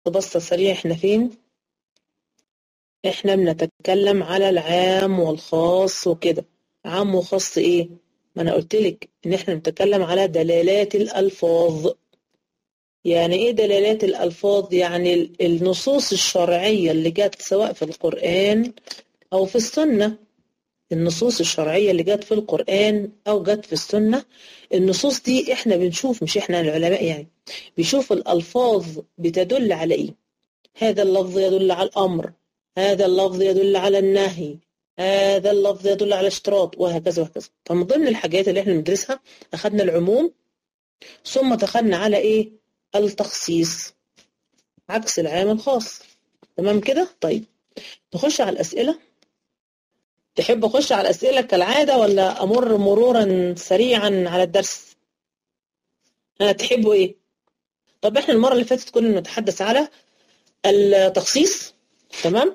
بصة سريع احنا فين؟ احنا بنتكلم على العام والخاص وكده. عام وخاص ايه؟ ما انا قلت لك ان احنا بنتكلم على دلالات الالفاظ. يعني ايه دلالات الالفاظ؟ يعني النصوص الشرعية اللي جت سواء في القرآن او في السنة. النصوص الشرعية اللي جت في القرآن او جت في السنة، النصوص دي احنا بنشوف، مش احنا العلماء يعني، بيشوف الالفاظ بتدل على ايه. هذا اللفظ يدل على الأمر، هذا اللفظ يدل على النهي، هذا اللفظ يدل على اشتراط، وهكذا وهكذا. فمن ضمن الحاجات اللي احنا بندرسها أخذنا العموم، ثم دخلنا على إيه؟ التخصيص، عكس العام الخاص. تمام كده؟ طيب نخش على الأسئلة. تحب أخش على الأسئلة كالعادة ولا أمر مرورا سريعا على الدرس؟ تحبوا إيه؟ طب احنا المرة اللي فاتت كنا نتحدث على التخصيص، تمام؟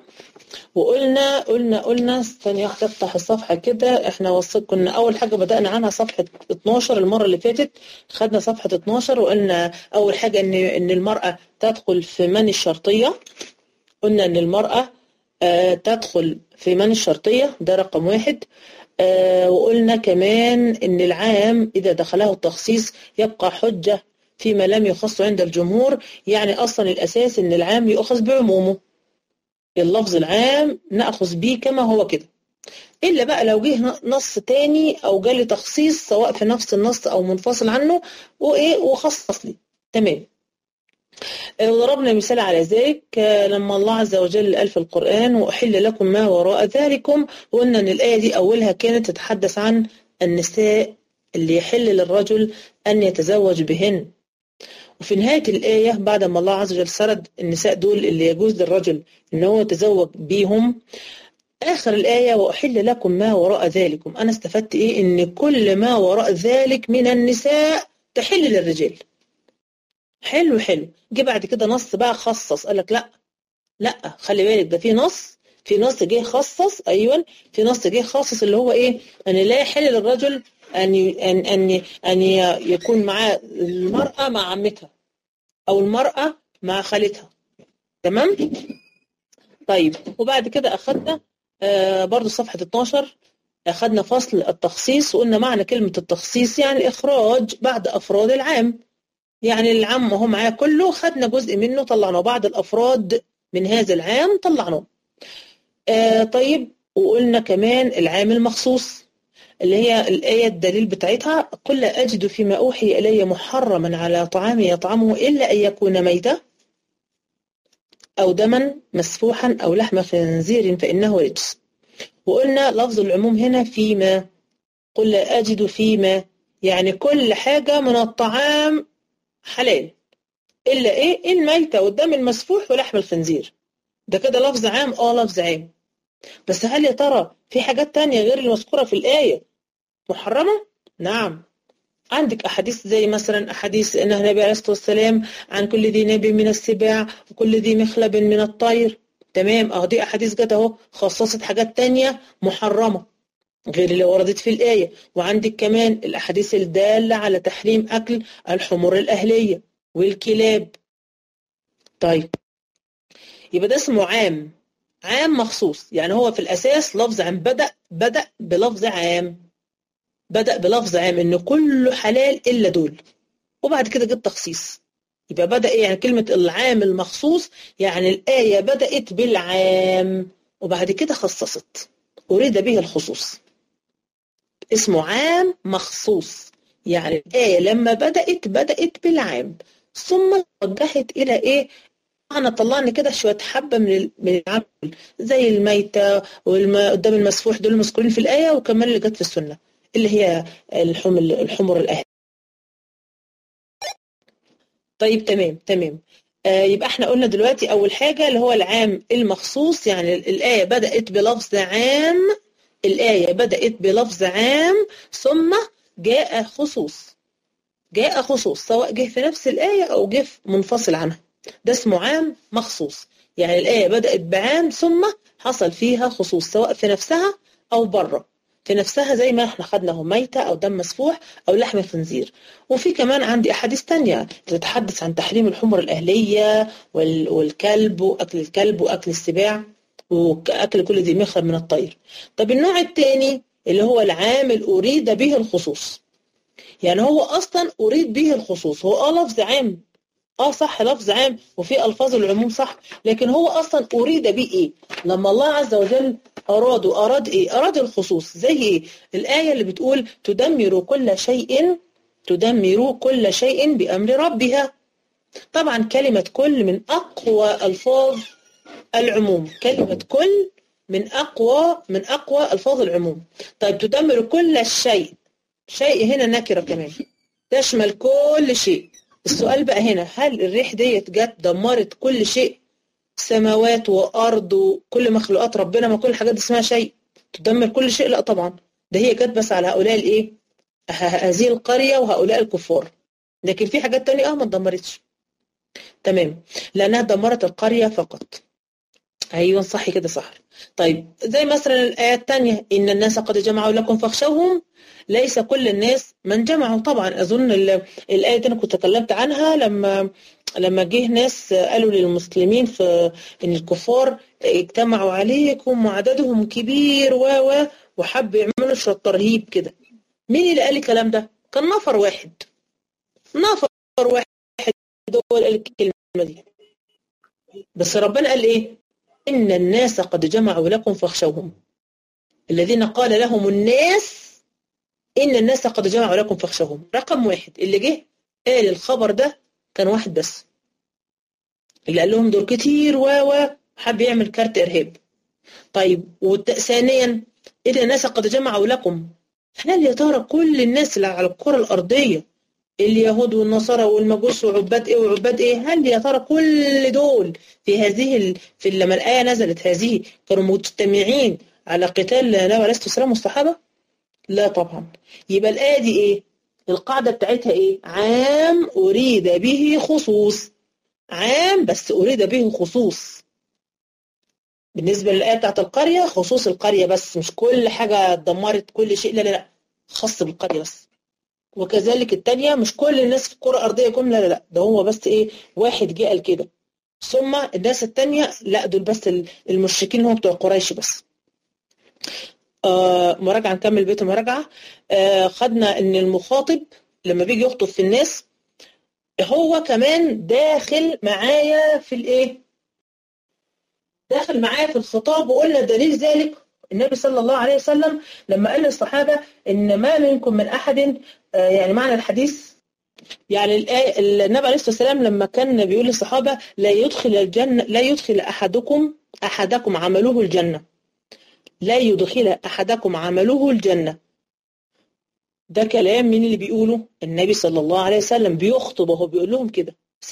وقلنا ثانية واحدة افتح الصفحة كده. احنا كنا أول حاجة بدأنا عنها صفحة 12 المرة اللي فاتت، خدنا صفحة 12 وقلنا أول حاجة إن المرأة تدخل في من الشرطية. قلنا إن المرأة تدخل في من الشرطية، ده رقم واحد. وقلنا كمان إن العام إذا دخله التخصيص يبقى حجة فيما لم يخص عند الجمهور. يعني أصلا الأساس إن العام يؤخذ بعمومه، اللفظ العام نأخذ به كما هو كده، إلا بقى لو جه نص تاني أو جالي تخصيص سواء في نفس النص أو منفصل عنه وخصص لي. تمام. ضربنا مثال على ذلك لما الله عز وجل قال في القرآن وأحل لكم ما وراء ذلكم، وقلنا أن الآية دي أولها كانت تتحدث عن النساء اللي يحل للرجل أن يتزوج بهن. وفي نهاية الآية بعد ما الله عز وجل سرد النساء دول اللي يجوز للرجل إن هو يتزوج بيهم، آخر الآية وأحل لكم ما وراء ذلكم. أنا استفدت إيه؟ إن كل ما وراء ذلك من النساء تحل للرجال. حلو حلو. جه بعد كده نص بقى خصص، قال لك لا خلي بالك، ده في نص جه خصص. أيوة، في نص جه خصص اللي هو إيه؟ أن لا يحل للرجل أن يكون معاه المرأة مع عمتها أو المرأة مع خالتها. تمام؟ طيب وبعد كده أخدنا برضو صفحة 12 أخدنا فصل التخصيص، وقلنا معنى كلمة التخصيص يعني إخراج بعض أفراد العام. يعني العام هو معاه كله، خدنا جزء منه طلعناه، بعض الأفراد من هذا العام طلعناه. طيب وقلنا كمان العام المخصوص اللي هي الآية الدليل بتاعتها قل لا أجد فيما أوحي إلي محرما على طعام يطعمه إلا أن يكون ميتة أو دما مسفوحا أو لحم خنزير فإنه رجس. وقلنا لفظ العموم هنا فيما، قل لا أجد فيما يعني كل حاجة من الطعام حلال إلا إيه؟ الميتة والدم المسفوح ولحم الخنزير. ده كده لفظ عام، لفظ عام. بس هل يا ترى في حاجات تانية غير المذكورة في الآية محرمة؟ نعم، عندك أحاديث زي مثلا أحاديث أن النبي عليه الصلاة والسلام عن كل ذي ناب من السباع وكل ذي مخلب من الطير. تمام، دي أحاديث جت أهو خصصت حاجات تانية محرمة غير اللي وردت في الآية. وعندك كمان الأحاديث الدالة على تحريم أكل الحمر الأهلية والكلاب. طيب يبقى ده اسمه عام مخصوص. يعني هو في الأساس لفظ عام، بدأ بلفظ عام، إن كله حلال إلا دول، وبعد كده جه تخصيص. يبقى بدأ إيه؟ يعني كلمة العام المخصوص يعني الآية بدأت بالعام وبعد كده خصصت، أريد به الخصوص، اسمه عام مخصوص. يعني الآية لما بدأت بالعام ثم وجهت إلى إيه؟ أنا طلعني كده شوية حبة من العام زي الميتة والدم المسفوح، دول مذكورين في الآية، وكمان اللي جت في السنة اللي هي الحمر الأهلي. طيب تمام. يبقى احنا قلنا دلوقتي أول حاجة اللي هو العام المخصوص. يعني الآية بدأت بلفظ عام ثم جاء خصوص سواء جه في نفس الآية أو جه منفصل عنها، ده اسمه عام مخصوص. يعني الآية بدأت بعام ثم حصل فيها خصوص سواء في نفسها أو بره. في نفسها زي ما احنا خدناه ميتة أو دم مسفوح أو لحم خنزير. وفي كمان عندي أحاديث تانية تتحدث عن تحريم الحمر الأهلية والكلب وأكل الكلب وأكل السباع وأكل كل ذي مخلب من الطير. طب النوع الثاني اللي هو العام أريد به الخصوص، يعني هو أصلا أريد به الخصوص، هو لفظ عام، صح لفظ عام وفي ألفاظ العموم صح، لكن هو أصلا أريد به إيه؟ لما الله عز وجل أراد إيه؟ أراد الخصوص. زي إيه؟ الآية اللي بتقول تدمر كل شيء بأمر ربها. طبعا كلمة كل من أقوى ألفاظ العموم، كلمة كل من أقوى ألفاظ العموم. طيب تدمر كل شيء، شيء هنا نكرة كمان تشمل كل شيء. السؤال بقى هنا، هل الريح ديت جت دمرت كل شيء؟ سماوات وأرض وكل مخلوقات ربنا، ما كل الحاجات دي اسمها شيء تدمر كل شيء؟ لا طبعا، ده هي جت بس على هؤلاء الإيه؟ هذه القرية وهؤلاء الكفار، لكن في حاجات تانية ما اتدمرتش. تمام، لأنها دمرت القرية فقط. أيوة صح كده صح. طيب زي مثلا الآية الثانية، إن الناس قد جمعوا لكم فاخشوهم، ليس كل الناس من جمعوا. طبعا أظن الآية دي أنا كنت تكلمت عنها لما جه ناس قالوا للمسلمين في إن الكفار اجتمعوا عليكم وعددهم كبير وحب يعملوا شوية ترهيب كده. مين اللي قال الكلام ده؟ كان نفر واحد دول قال الكلمة دي. بس ربنا قال إيه؟ إن الناس قد جمعوا لكم فاخشوهم. الذين قال لهم الناس إن الناس قد جمعوا لكم فاخشوهم، رقم واحد اللي جه قال الخبر ده كان واحد بس، اللي قال لهم دول كتير حب يعمل كارت إرهاب. طيب وثانيا إن الناس قد جمعوا لكم، هل يا ترى كل الناس اللي على الكرة الأرضية، اليهود والنصارى والمجوس وعباد ايه وعباد ايه، هل يا ترى كل دول في لما الآية نزلت هذه كانوا مجتمعين على قتال النبي عليه الصلاة والسلام والصحابة؟ لا طبعا. يبقى الآية دي ايه؟ القاعدة بتاعتها ايه؟ عام أريد به خصوص، عام بس أريد به خصوص. بالنسبة للآية بتاعت القرية خصوص القرية بس، مش كل حاجة دمرت كل شيء، لا خاص بالقرية بس. وكذلك التانية مش كل الناس في الكرة الأرضية كلهم، لا ده هو بس ايه؟ واحد جه قال كده. ثم الناس التانية لا دول بس المشركين هم بتوع قريش بس. مراجعة، نكمل بيت المراجعة. خدنا ان المخاطب لما بيجي يخطب في الناس هو كمان داخل معايا في الايه؟ داخل معايا في الخطاب. وقلنا دليل ذلك النبي صلى الله عليه وسلم لما قال للصحابة إن ما منكم من أحد، يعني معنى الحديث يعني النبي عليه الصلاة والسلام لما كان بيقول للصحابة لا يدخل أحدكم عمله الجنة، لا يدخل أحدكم عمله الجنة. ده كلام مين اللي بيقوله؟ النبي صلى الله عليه وسلم بيخطب وهو بيقول لهم كده،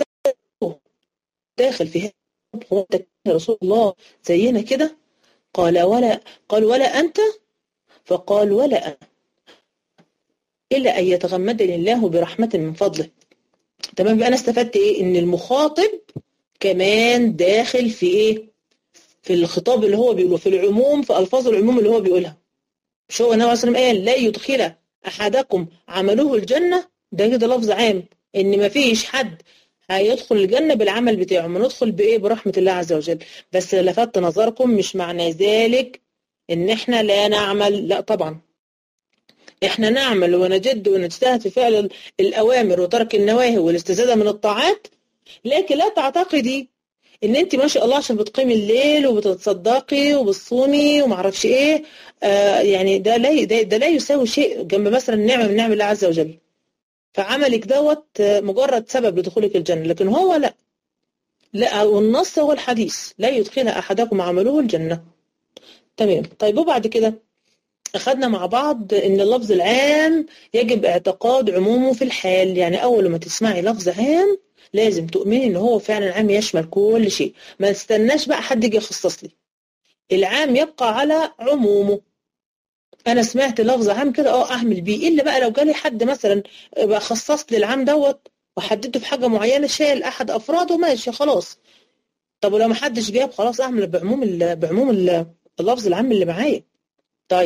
داخل في هذا. هو أنت يا رسول الله زينا كده؟ قال ولا أنت؟ فقال ولا أنا، إلا أن يتغمدني الله برحمة من فضله. تمام، بقى أنا استفدت إيه؟ إن المخاطب كمان داخل في إيه؟ في الخطاب اللي هو بيقوله، في العموم، في ألفاظ العموم اللي هو بيقولها. مش هو النبي صلى الله عليه وسلم قال لا يدخل أحدكم عمله الجنة؟ ده كده لفظ عام، إن ما فيش حد هيدخل الجنة بالعمل بتاعه، ما ندخل بإيه؟ برحمة الله عز وجل. بس لفت نظركم مش معنى ذلك إن إحنا لا نعمل، لا طبعا إحنا نعمل ونجد ونجتهد في فعل الأوامر وترك النواهي والاستزادة من الطاعات، لكن لا تعتقدي إن أنت ما شاء الله عشان بتقيمي الليل وبتتصدقي وبتصومي ومعرفش إيه يعني ده لا يساوي شيء جنب مثلا نعمة من نعم الله عز وجل. فعملك دوت مجرد سبب لدخولك الجنة، لكن هو لا، والنص هو الحديث لا يدخل أحدكم عمله الجنة. تمام. طيب وبعد كده أخذنا مع بعض إن اللفظ العام يجب اعتقاد عمومه في الحال، يعني أول ما تسمعي لفظ عام لازم تؤمني إن هو فعلا عام يشمل كل شيء، ما تستناش بقى حد يجي يخصص لي. العام يبقى على عمومه. أنا سمعت لفظ عام كده أعمل بيه، إلا بقى لو جالي حد مثلا بقى خصص لي العام دوت وحددته في حاجة معينة شال أحد أفراده ماشي خلاص. طب ولو ما حدش جاب خلاص أعمل بعموم اللفظ العام اللي معايا. طيب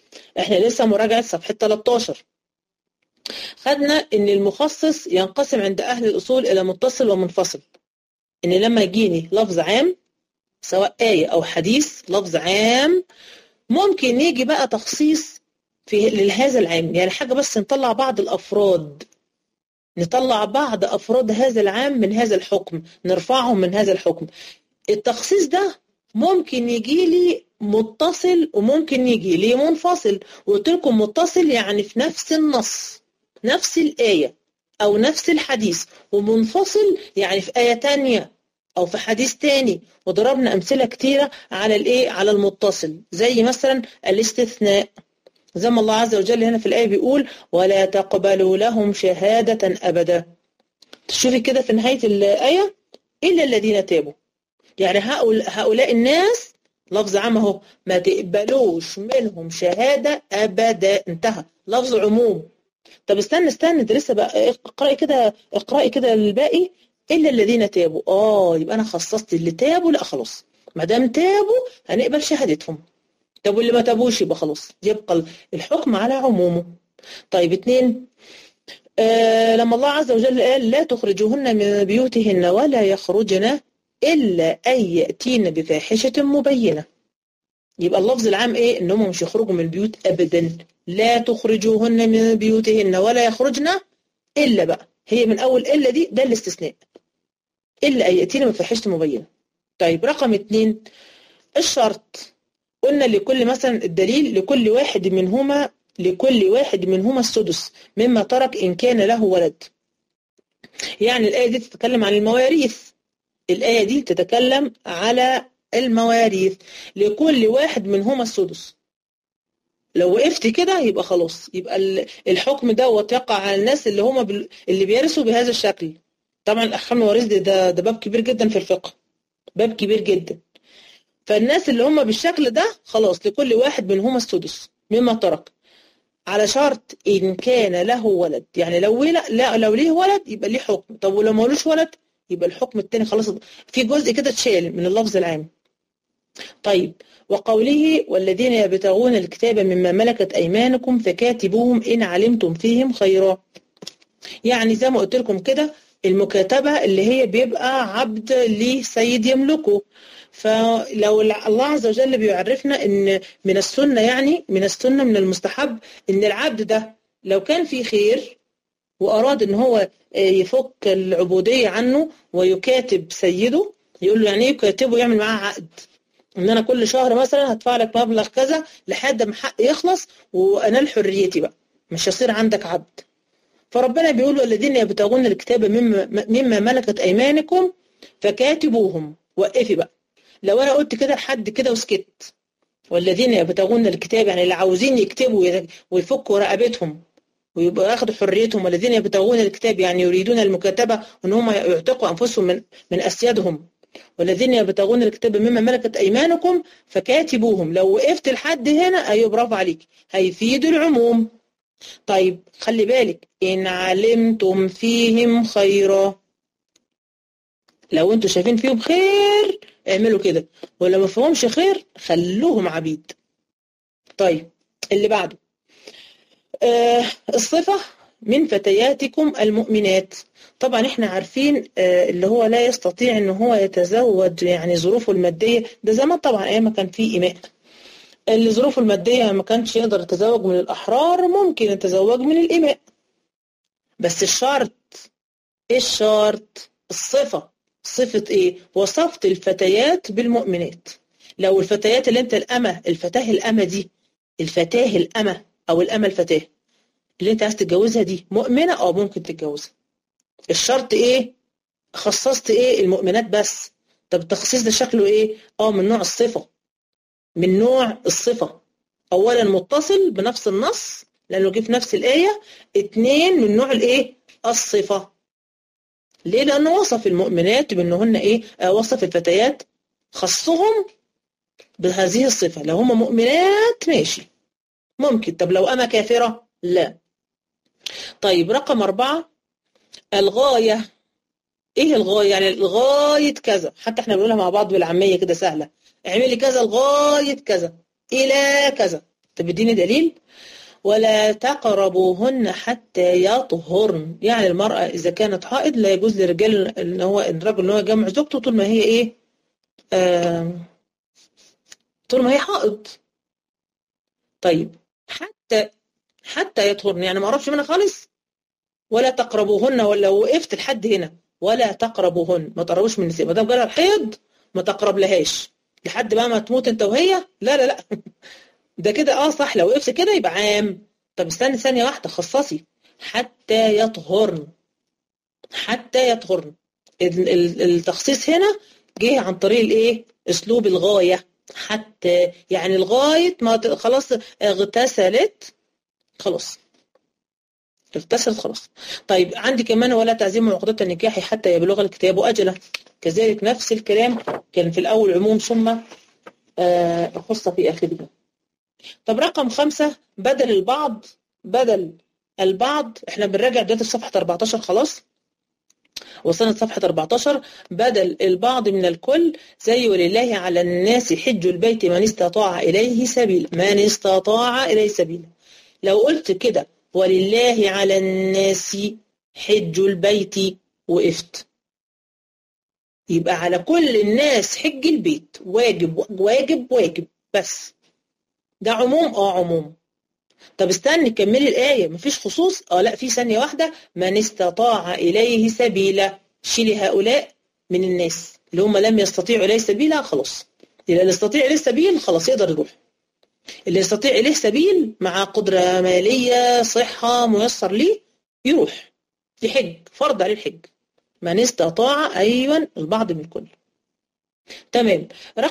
احنا لسه مراجعة صفحة 13. خدنا ان المخصص ينقسم عند اهل الاصول الى متصل ومنفصل. ان لما يجيني لفظ عام سواء آية او حديث، لفظ عام ممكن يجي بقى تخصيص في لهذا العام، يعني حاجة بس نطلع بعض الافراد، نطلع بعض افراد هذا العام من هذا الحكم، نرفعهم من هذا الحكم. التخصيص ده ممكن يجي لي متصل وممكن يجي لي منفصل. وقلت لكم متصل يعني في نفس النص، نفس الآية أو نفس الحديث، ومنفصل يعني في آية تانية أو في حديث تاني. وضربنا أمثلة كتيرة على الإيه؟ على المتصل، زي مثلا الاستثناء، زي ما الله عز وجل هنا في الآية بيقول ولا تقبلوا لهم شهادة أبدا. تشوفي كده في نهاية الآية إلا الذين تابوا، يعني هؤلاء الناس لفظ عام اهو، ما تقبلوش منهم شهادة أبدا، انتهى، لفظ عموم. طب استنى ده لسه بقى، اقرأي كده الباقي. إلا الذين تابوا، يبقى أنا خصصت اللي تابوا، لا خلاص ما دام تابوا هنقبل شهادتهم. طب واللي ما تابوش يبقى خلاص يبقى الحكم على عمومه. طيب 2، لما الله عز وجل قال لا تخرجوهن من بيوتهن ولا يخرجن إلا أن يأتين بفاحشة مبينة. يبقى اللفظ العام إيه؟ إنهم مش يخرجوا من البيوت أبدا، لا تخرجوهن من بيوتهن ولا يخرجن إلا، بقى هي من أول إلا دي، ده الاستثناء، إلا أن يأتين بفاحشة مبينة. طيب رقم 2 الشرط، قلنا لكل مثلا الدليل لكل واحد منهما السدس مما ترك إن كان له ولد. يعني الآية دي تتكلم عن المواريث، الآية دي تتكلم على المواريث، لكل واحد منهما السدس. لو وقفت كده يبقى خلاص، يبقى الحكم دوت يقع على الناس اللي هم اللي بيرثوا بهذا الشكل. طبعا الأحكام المواريث ده باب كبير جدا في الفقه، باب كبير جدا. فالناس اللي هم بالشكل ده خلاص لكل واحد منهما السدس مما ترك، على شرط إن كان له ولد. يعني لو ليه ولد يبقى ليه حكم، طب ولو ما لوش ولد يبقى الحكم التاني خلاص، في جزء كده اتشال من اللفظ العام. طيب وقوله والذين يبتغون الكتاب مما ملكت أيمانكم فكاتبوهم إن علمتم فيهم خيرا. يعني زي ما قلت لكم كده، المكاتبة اللي هي بيبقى عبد لسيد يملكه. فلو الله عز وجل بيعرفنا ان من السنة، يعني من السنة من المستحب ان العبد ده لو كان في خير وأراد ان هو يفك العبودية عنه ويكاتب سيده، يقول له يعني ايه يكاتبه؟ يعمل معاه عقد ان انا كل شهر مثلا هدفع لك مبلغ كذا لحد ما حقي يخلص وانال حريتي، بقى مش هصير عندك عبد. فربنا بيقول الذين يبتغون الكتاب مما ملكت ايمانكم فكاتبوهم. وقفي بقى، لو انا قلت كده لحد كده وسكت، والذين يبتغون الكتاب يعني اللي عاوزين يكتبوا ويفكوا رقبتهم ويبقوا ياخدوا حريتهم، والذين يبتغون الكتاب يعني يريدون المكاتبة ان هم يعتقوا انفسهم من اسيادهم، والذين يبتغون الكتاب مما ملكت ايمانكم فكاتبوهم. لو وقفت لحد هنا ايوه برافو عليك، هيفيد العموم. طيب خلي بالك ان علمتم فيهم خيرا، لو انتوا شايفين فيهم خير اعملوا كده، ولو ما فيهمش خير خلوهم عبيد. طيب اللي بعده الصفة من فتياتكم المؤمنات. طبعا احنا عارفين اللي هو لا يستطيع ان هو يتزوج، يعني ظروفه المادية، ده زمان طبعا ايام ما كان فيه إماء، اللي ظروفه المادية ما كانش يقدر يتزوج من الأحرار ممكن يتزوج من الإماء. بس الشرط، ايه الشرط؟ الصفة. صفة ايه؟ وصفت الفتيات بالمؤمنات. لو الفتيات اللي انت الفتاة الأمة دي، الفتاة الأمة او الأمة الفتاة اللي انت عايز تتجوزها دي مؤمنة، ممكن تتجوزها. الشرط ايه؟ خصصت ايه؟ المؤمنات بس. طب التخصيص ده شكله ايه؟ من نوع الصفة، من نوع الصفة. اولا متصل بنفس النص لانه جه في نفس الآية. 2 من نوع الايه؟ الصفة. ليه؟ لانه وصف المؤمنات بانهن ايه؟ وصف الفتيات، خصهم بهذه الصفة. لو هم مؤمنات ماشي ممكن، طب لو أما كافرة لا. طيب رقم 4 الغاية. ايه الغاية؟ يعني لغاية كذا، حتى احنا بنقولها مع بعض بالعامية كده سهلة، اعملي كذا لغاية كذا إلى كذا. طب اديني دليل. ولا تقربوهن حتى يطهرن، يعني المرأة إذا كانت حائض لا يجوز للرجال إن هو الرجل إن هو يجمع زوجته طول ما هي إيه؟ طول ما هي حائض. طيب حتى يطهرن يعني ما قربش منها خالص. ولا تقربوهن، ولا وقفت لحد هنا ولا تقربوهن، ما تقربوش من النساء ما دام جالها الحيض، ما تقرب لهاش لحد بقى ما تموت انت وهي. لا لا لا ده كده صح، لو وقفت كده يبقى عام. طب استني ثانية واحدة، خصصي حتى يطهرن. حتى يطهرن، التخصيص هنا جه عن طريق الايه؟ اسلوب الغاية. حتى يعني لغاية ما خلاص اغتسلت، خلاص اغتسلت خلاص. طيب عندي كمان ولا تعزيم عقدة النكاح حتى يبلغ الكتاب أجله، كذلك نفس الكلام كان في الأول عموم ثم خص في آخره. طب رقم 5 بدل البعض، احنا بنراجع دلوقتي في صفحة 14 خلاص، وصلنا صفحة 14. بدل البعض من الكل زي ولله على الناس حج البيت من استطاع إليه سبيل، من استطاع إليه سبيل. لو قلت كده ولله على الناس حج البيت وقفت، يبقى على كل الناس حج البيت، واجب واجب واجب بس. ده عموم عموم. طب استني كملي الآية، مفيش خصوص لا في ثانية واحدة. من استطاع إليه سبيلا، شيلي هؤلاء من الناس اللي هم لم يستطيعوا إليه سبيلا، خلاص. اللي يستطيع إليه سبيل خلاص يقدر يروح. اللي يستطيع إليه سبيل مع قدرة مالية صحة ميسر ليه يروح يحج، فرض عليه الحج. من استطاع، أيوة البعض من الكل. تمام.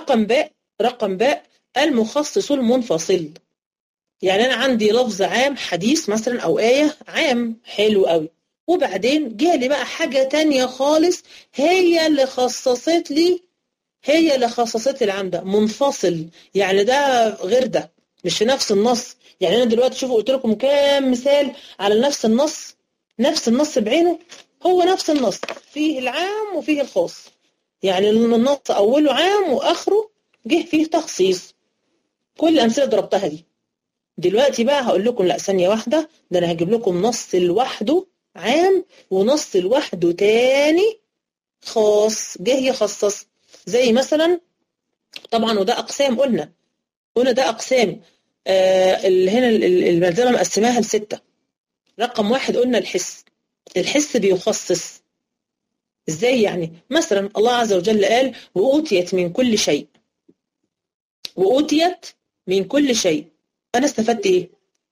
رقم باء المخصص المنفصل. يعني أنا عندي لفظ عام حديث مثلا أو آية عام حلو قوي، وبعدين جالي بقى حاجة تانية خالص هي اللي خصصت لي العام ده منفصل، يعني ده غير ده مش في نفس النص. يعني أنا دلوقتي شوفوا قلت لكم كام مثال على نفس النص بعينه، هو نفس النص فيه العام وفيه الخاص، يعني النص أوله عام وآخره جه فيه تخصيص. كل الأمثلة ضربتها دي. دلوقتي بقى هقول لكم لا ثانية واحدة، ده أنا هجيب لكم نص لوحده عام ونص لوحده تاني خاص جه يخصص. زي مثلا طبعا، وده أقسام قلنا ده أقسام هنا الملزمة مقسماها ل6. رقم 1 قلنا الحس بيخصص. ازاي يعني؟ مثلا الله عز وجل قال وأوتيت من كل شيء. أنا استفدت إيه؟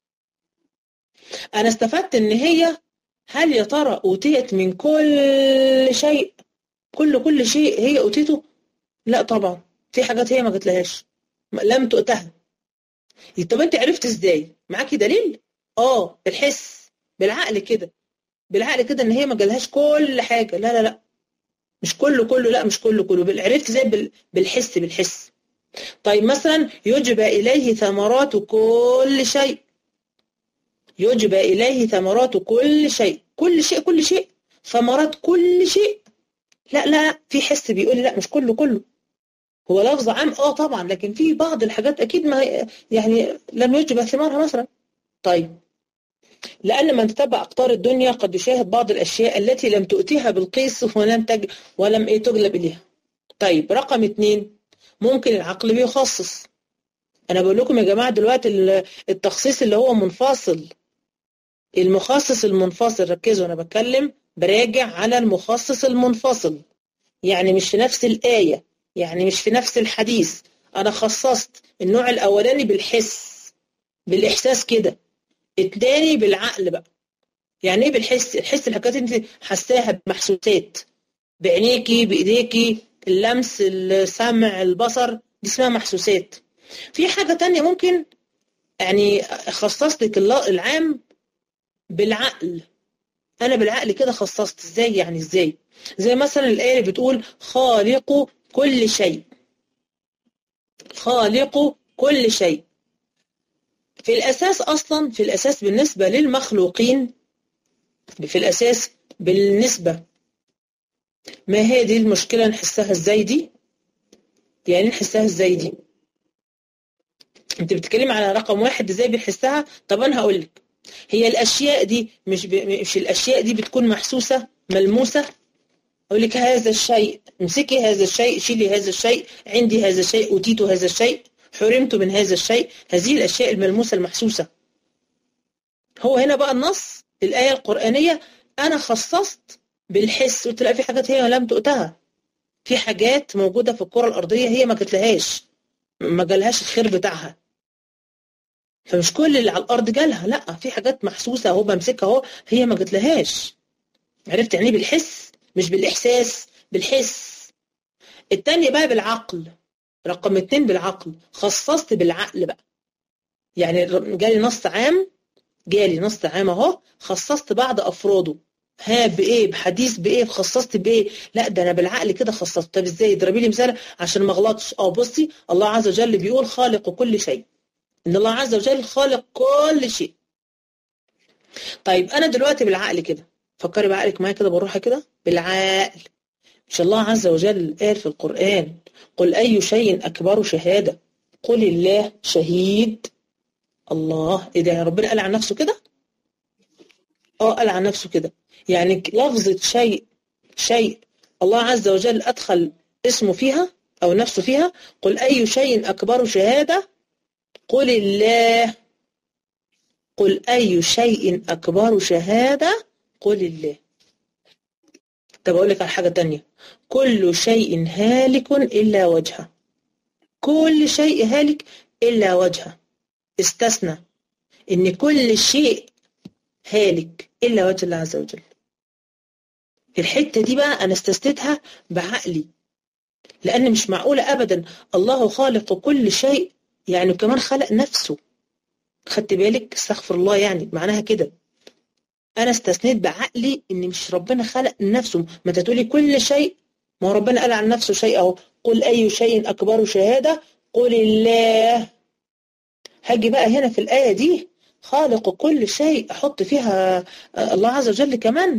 أنا استفدت إن هي، هل يا ترى أوتيت من كل شيء؟ كل شيء هي أوتيته؟ لا طبعا، في حاجات هي ما جاتلهاش، لم تؤتها. طب أنت عرفت إزاي؟ معاكي دليل؟ الحس بالعقل كده إن هي ما جالهاش كل حاجة. لا لا لا مش كله، لا مش كله. عرفت إزاي؟ بالحس. طيب مثلا يجبى إليه ثمرات كل شيء. يجبى إليه ثمرات كل شيء. ثمرات كل شيء. لا لا في حس بيقول لا مش كله. هو لفظ عام طبعا، لكن في بعض الحاجات أكيد ما يعني لم يجبى ثمارها مثلا. طيب لأن من تتبع أقطار الدنيا قد يشاهد بعض الأشياء التي لم تؤتيها بالقيس ولم تجلب إليها. طيب رقم 2 ممكن العقل بيخصص. أنا بقول لكم يا جماعة دلوقتي التخصيص اللي هو منفصل، المخصص المنفصل، ركزوا أنا بتكلم براجع على المخصص المنفصل، يعني مش في نفس الآية، يعني مش في نفس الحديث. أنا خصصت النوع الأولاني بالإحساس كده، التاني بالعقل بقى. يعني إيه بالحس؟ الحس الحاجات أنت حساها بمحسوسات، بعينيكي بإيديكي، اللمس السمع البصر، دي اسمها محسوسات. في حاجة تانية ممكن يعني خصصت لك العام بالعقل. أنا بالعقل كده خصصت. إزاي يعني؟ إزاي؟ زي مثلا الآية اللي بتقول خالق كل شيء. في الأساس أصلا، في الأساس بالنسبة للمخلوقين، ما هي دي المشكلة؟ نحسها إزاي دي؟ انت بتتكلمي على رقم واحد ازاي بيحسها. طب انا هقول لك، هي الاشياء دي مش الاشياء دي بتكون محسوسه ملموسه؟ اقول لك هذا الشيء، امسكي هذا الشيء، شيلي هذا الشيء، عندي هذا الشيء، اوتيت هذا الشيء، حرمت من هذا الشيء. هذه الاشياء الملموسه المحسوسه. هو هنا بقى النص الايه القرانيه انا خصصت بالحس، قلت لا في حاجات هي لم تؤتها، في حاجات موجوده في الكره الارضيه هي ما جاتلهاش، ما جالهاش الخير بتاعها. فمش كل اللي على الارض جالها، لا في حاجات محسوسه اهو بمسكها اهو هي ما جاتلهاش. عرفت يعني بالحس مش بالاحساس، بالحس. التانية بقى بالعقل، رقم 2 بالعقل، خصصت بالعقل بقى. يعني جالي نص عام اهو، خصصت بعض افراده. ها بايه؟ بحديث بايه؟ خصصت بايه؟ لا ده انا بالعقل كده خصصت. طب ازاي؟ اضربي لي مثال عشان ما اغلطش. بصي، الله عز وجل بيقول خالق كل شيء، ان الله عز وجل خالق كل شيء. طيب انا دلوقتي بالعقل كده، فكري بعقلك معايا كده بالراحه كده بالعقل. مش الله عز وجل قال في القرآن قل أي شيء أكبر شهادة؟ قل الله شهيد. الله، إيه ده؟ ربنا قال عن نفسه كده؟ قال عن نفسه كده. يعني لفظة شيء الله عز وجل أدخل اسمه فيها أو نفسه فيها. قل أي شيء أكبر شهادة؟ قل الله. قل أي شيء أكبر شهادة؟ قل الله. طب أقول لك على حاجة تانية، كل شيء هالك إلا وجهه. كل شيء هالك إلا وجهه. استثنى إن كل شيء هالك إلا وجه الله عز وجل. الحتة دي بقى أنا استثنتها بعقلي، لأن مش معقولة أبدا الله خالق كل شيء يعني كمان خلق نفسه. خدت بالك؟ استغفر الله، يعني معناها كده أنا استثنيت بعقلي إن مش ربنا خلق نفسه. ما تقولي كل شيء، ما هو ربنا قال عن نفسه شيء أهو، قل أي شيء أكبر شهادة؟ قل الله. هاجي بقى هنا في الآية دي خالق كل شيء أحط فيها الله عز وجل كمان.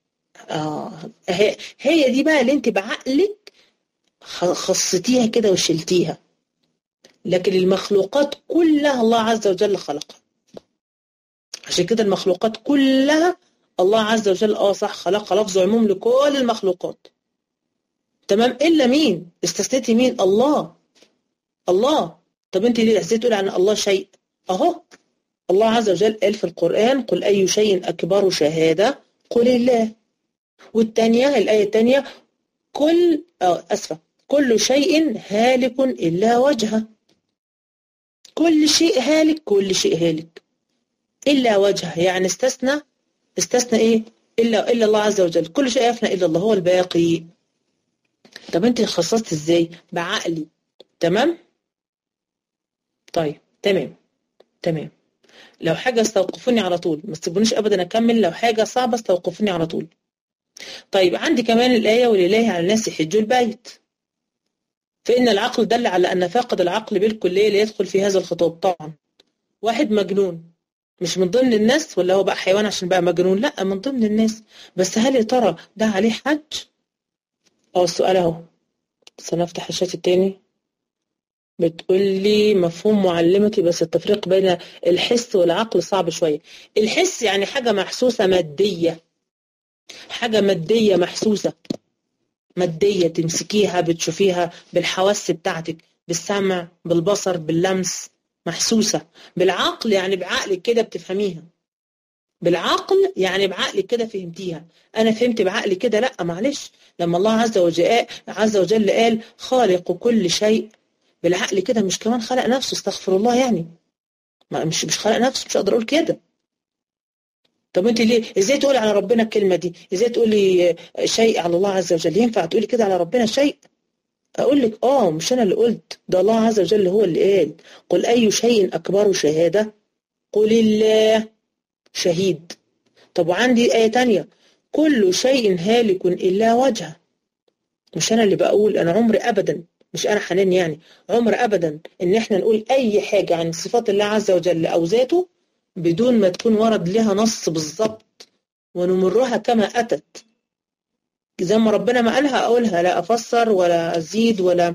هي دي بقى اللي انت بعقلك خصتيها كده وشلتيها. لكن المخلوقات كلها الله عز وجل خلقها. عشان كده المخلوقات كلها الله عز وجل صح خلقها، لفظ عموم لكل المخلوقات. تمام، إلا مين؟ استثنيتي مين؟ الله. طب انت ليه حسيت تقولي عن الله شيء؟ اهو الله عز وجل قال في القرآن قل أي شيء أكبر شهادة؟ قل الله. والتانية الآية التانية كل شيء هالك إلا وجهه. كل شيء هالك إلا وجهه، يعني استثنى إيه؟ إلا الله عز وجل. كل شيء يفنى إلا الله، هو الباقي. طب أنت خصصت إزاي؟ بعقلي. تمام؟ طيب تمام. لو حاجة استوقفوني على طول، ما تسيبونيش أبدا أكمل. لو حاجة صعبة استوقفوني على طول. طيب عندي كمان الآية ولله على الناس حج البيت، فإن العقل دل على أن فاقد العقل بالكلية ليدخل في هذا الخطاب. طبعا واحد مجنون مش من ضمن الناس، ولا هو بقى حيوان عشان بقى مجنون؟ لا، من ضمن الناس. بس هل يا ترى ده عليه حج؟ السؤال اهو. سنفتح الشات التاني. بتقول لي مفهوم معلمتي بس التفريق بين الحس والعقل صعب شوية. الحس يعني حاجة محسوسة مادية، حاجة مادية محسوسة مادية، تمسكيها بتشوفيها بالحواس بتاعتك، بالسمع بالبصر باللمس، محسوسة. بالعقل يعني بعقلك كده بتفهميها. بالعقل يعني بعقلك كده فهمتيها. أنا فهمت بعقلي كده؟ لا معلش. لما الله عز وجل قال خالق كل شيء، بالعقل كده مش كمان خلق نفسه. استغفر الله، يعني مش خلق نفسه، مش هقدر أقول كده. طب انت ليه؟ ازاي تقولي على ربنا الكلمة دي؟ ازاي تقولي شيء على الله عز وجل؟ ينفع تقولي كده على ربنا شيء؟ اقول لك مش انا اللي قلت، ده الله عز وجل هو اللي قال قل اي شيء اكبر شهادة؟ قل الله شهيد. طب وعندي آية تانية كل شيء هالك إلا وجهه. مش أنا اللي بقول، أنا عمر أبدا، مش أنا حنان يعني، عمر أبدا إن إحنا نقول أي حاجة عن صفات الله عز وجل أو ذاته بدون ما تكون ورد لها نص بالظبط ونمرها كما أتت. زي ما ربنا ما قالها أقولها، لا أفسر ولا أزيد ولا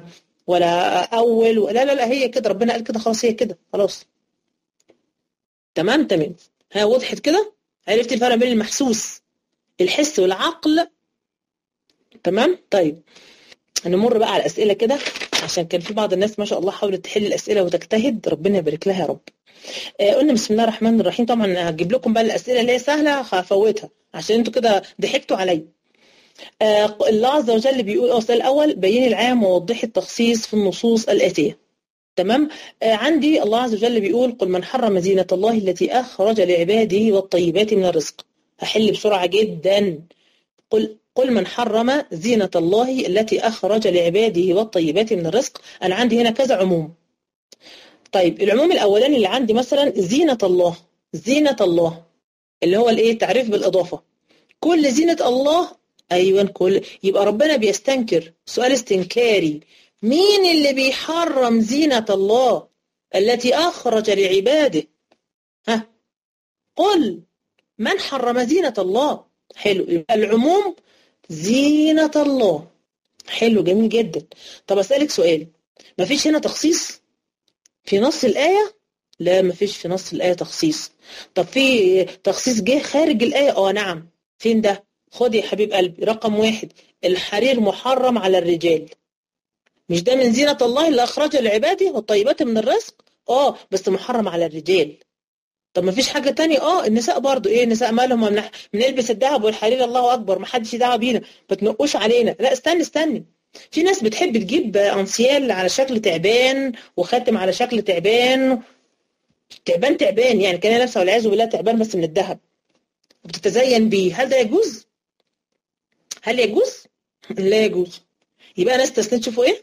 ولا اول لا لا لا، هي كده، ربنا قال كده خلاص، هي كده خلاص. تمام. ها وضحت كده؟ عرفت الفرق بين المحسوس الحس والعقل؟ تمام. طيب هنمر بقى على الاسئله كده، عشان كان في بعض الناس ما شاء الله حاولت تحل الاسئله وتجتهد، ربنا يبارك لها يا رب. قلنا بسم الله الرحمن الرحيم. طبعا هجيب لكم بقى الاسئله اللي هي سهله هفوتها عشان انتوا كده ضحكتوا عليا. الله عز وجل بيقول السؤال الاول: بين العام ووضحي التخصيص في النصوص الاتيه. تمام. عندي الله عز وجل بيقول: قل من حرم زينة الله التي أخرج لعباده والطيبات من الرزق. هحل بسرعة جدا. قل من حرم زينة الله التي أخرج لعباده والطيبات من الرزق. أنا عندي هنا كذا عموم. طيب العموم الأولاني اللي عندي مثلا زينة الله، زينة الله اللي هو الإيه؟ تعريف بالإضافة. كل زينة الله، أيوة كل، يبقى ربنا بيستنكر سؤال استنكاري: مين اللي بيحرم زينة الله التي أخرج لعباده؟ ها، قل من حرم زينة الله. حلو، يبقى العموم زينة الله. حلو جميل جدا. طب أسألك سؤال: مفيش هنا تخصيص في نص الآية؟ لا مفيش في نص الآية تخصيص. طب في تخصيص جه خارج الآية؟ نعم. فين ده؟ خد يا حبيب قلبي رقم 1: الحرير محرم على الرجال. مش ده من زينة الله اللي أخرج لعباده والطيبات من الرزق؟ بس محرم على الرجال. طب ما فيش حاجة تانية؟ النساء برضو. ايه النساء مالهم؟ بنلبس الذهب والحرير، الله أكبر، ما حدش دعوه بينا، ما تنقوش علينا. لا استني، في ناس بتحب تجيب أنسيال على شكل تعبان وخاتم على شكل تعبان، تعبان يعني كان لابسه والعياذ بالله تعبان بس من الذهب، وبتتزين بيه. هل ده يجوز؟ هل يجوز؟ لا يجوز. يبقى انا استثنيت. شوفوا ايه؟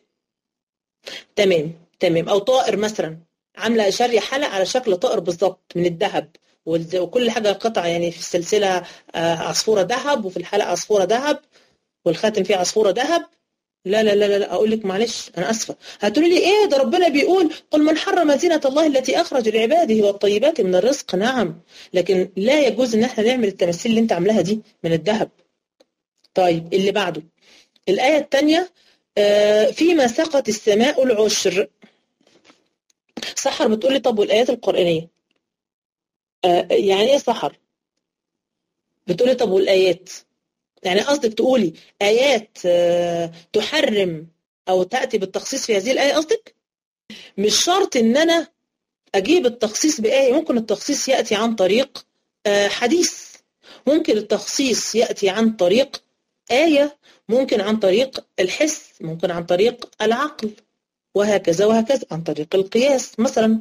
تمام. او طائر مثلا، عامله شاريه حلق على شكل طائر بالظبط من الذهب، وكل حاجه قطعه، يعني في السلسله عصفوره ذهب، وفي الحلق عصفوره ذهب، والخاتم فيه عصفوره ذهب. لا لا لا لا، اقول لك معلش انا اسفه. هتقولي لي ايه ده؟ ربنا بيقول: قل من حرم زينة الله التي اخرج لعباده والطيبات من الرزق. نعم، لكن لا يجوز ان احنا نعمل التماثيل اللي انت عاملاها دي من الذهب. طيب اللي بعده الآية الثانية: فيما سقت السماء العشر. سحر بتقولي طب والآيات القرآنية يعني ايه سحر؟ بتقولي طب والآيات، يعني قصدك تقولي آيات تحرم أو تأتي بالتخصيص في هذه الآية قصدك؟ مش شرط إن أنا أجيب التخصيص بآية، ممكن التخصيص يأتي عن طريق حديث، ممكن التخصيص يأتي عن طريق آية، ممكن عن طريق الحس، ممكن عن طريق العقل، وهكذا عن طريق القياس مثلا،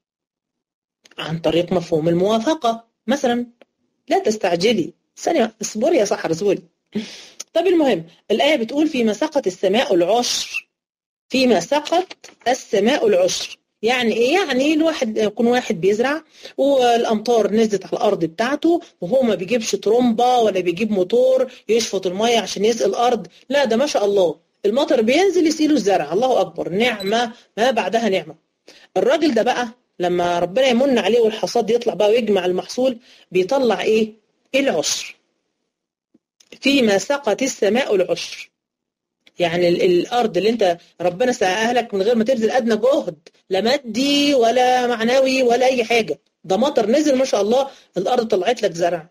عن طريق مفهوم الموافقة مثلا. لا تستعجلي، ثانية، اصبري يا سحر اصبري. طب المهم الآية بتقول: فيما سقط السماء العشر. فيما سقط السماء العشر يعني ايه؟ يعني الواحد يكون واحد بيزرع والامطار نزلت على الارض بتاعته، وهو ما بيجيبش ترومبه ولا بيجيب موتور يشفط الميه عشان يسقي الارض، لا ده ما شاء الله المطر بينزل يسقي له الزرع، الله اكبر، نعمه ما بعدها نعمه. الراجل ده بقى لما ربنا يمن عليه والحصاد يطلع بقى ويجمع المحصول، بيطلع ايه؟ العشر. فيما سقط السماء العشر يعني الارض اللي انت ربنا سقاها لك من غير ما تبذل ادنى جهد، لا مادي ولا معنوي ولا اي حاجه، ده مطر نزل ما شاء الله الارض طلعت لك زرع.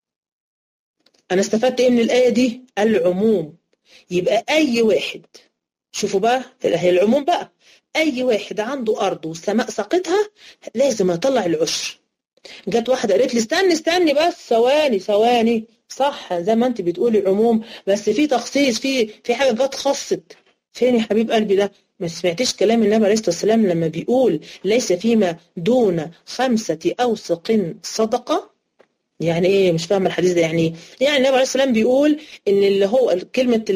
انا استفدت ايه من الايه دي؟ العموم. يبقى اي واحد، شوفوا بقى هي العموم بقى، اي واحد عنده ارض والسماء سقطها لازم يطلع العشر. جت واحده قالت لي استني بس ثواني، صح زي ما انت بتقولي عموم، بس في تخصيص، في حاجه جت خصت. فين يا حبيب قلبي ده؟ ما سمعتش كلام النبي عليه الصلاه والسلام لما بيقول: ليس فيما دون 5 أوسق صدقه؟ يعني ايه؟ مش فاهمه الحديث ده يعني ايه؟ يعني النبي عليه الصلاه والسلام بيقول ان اللي هو كلمه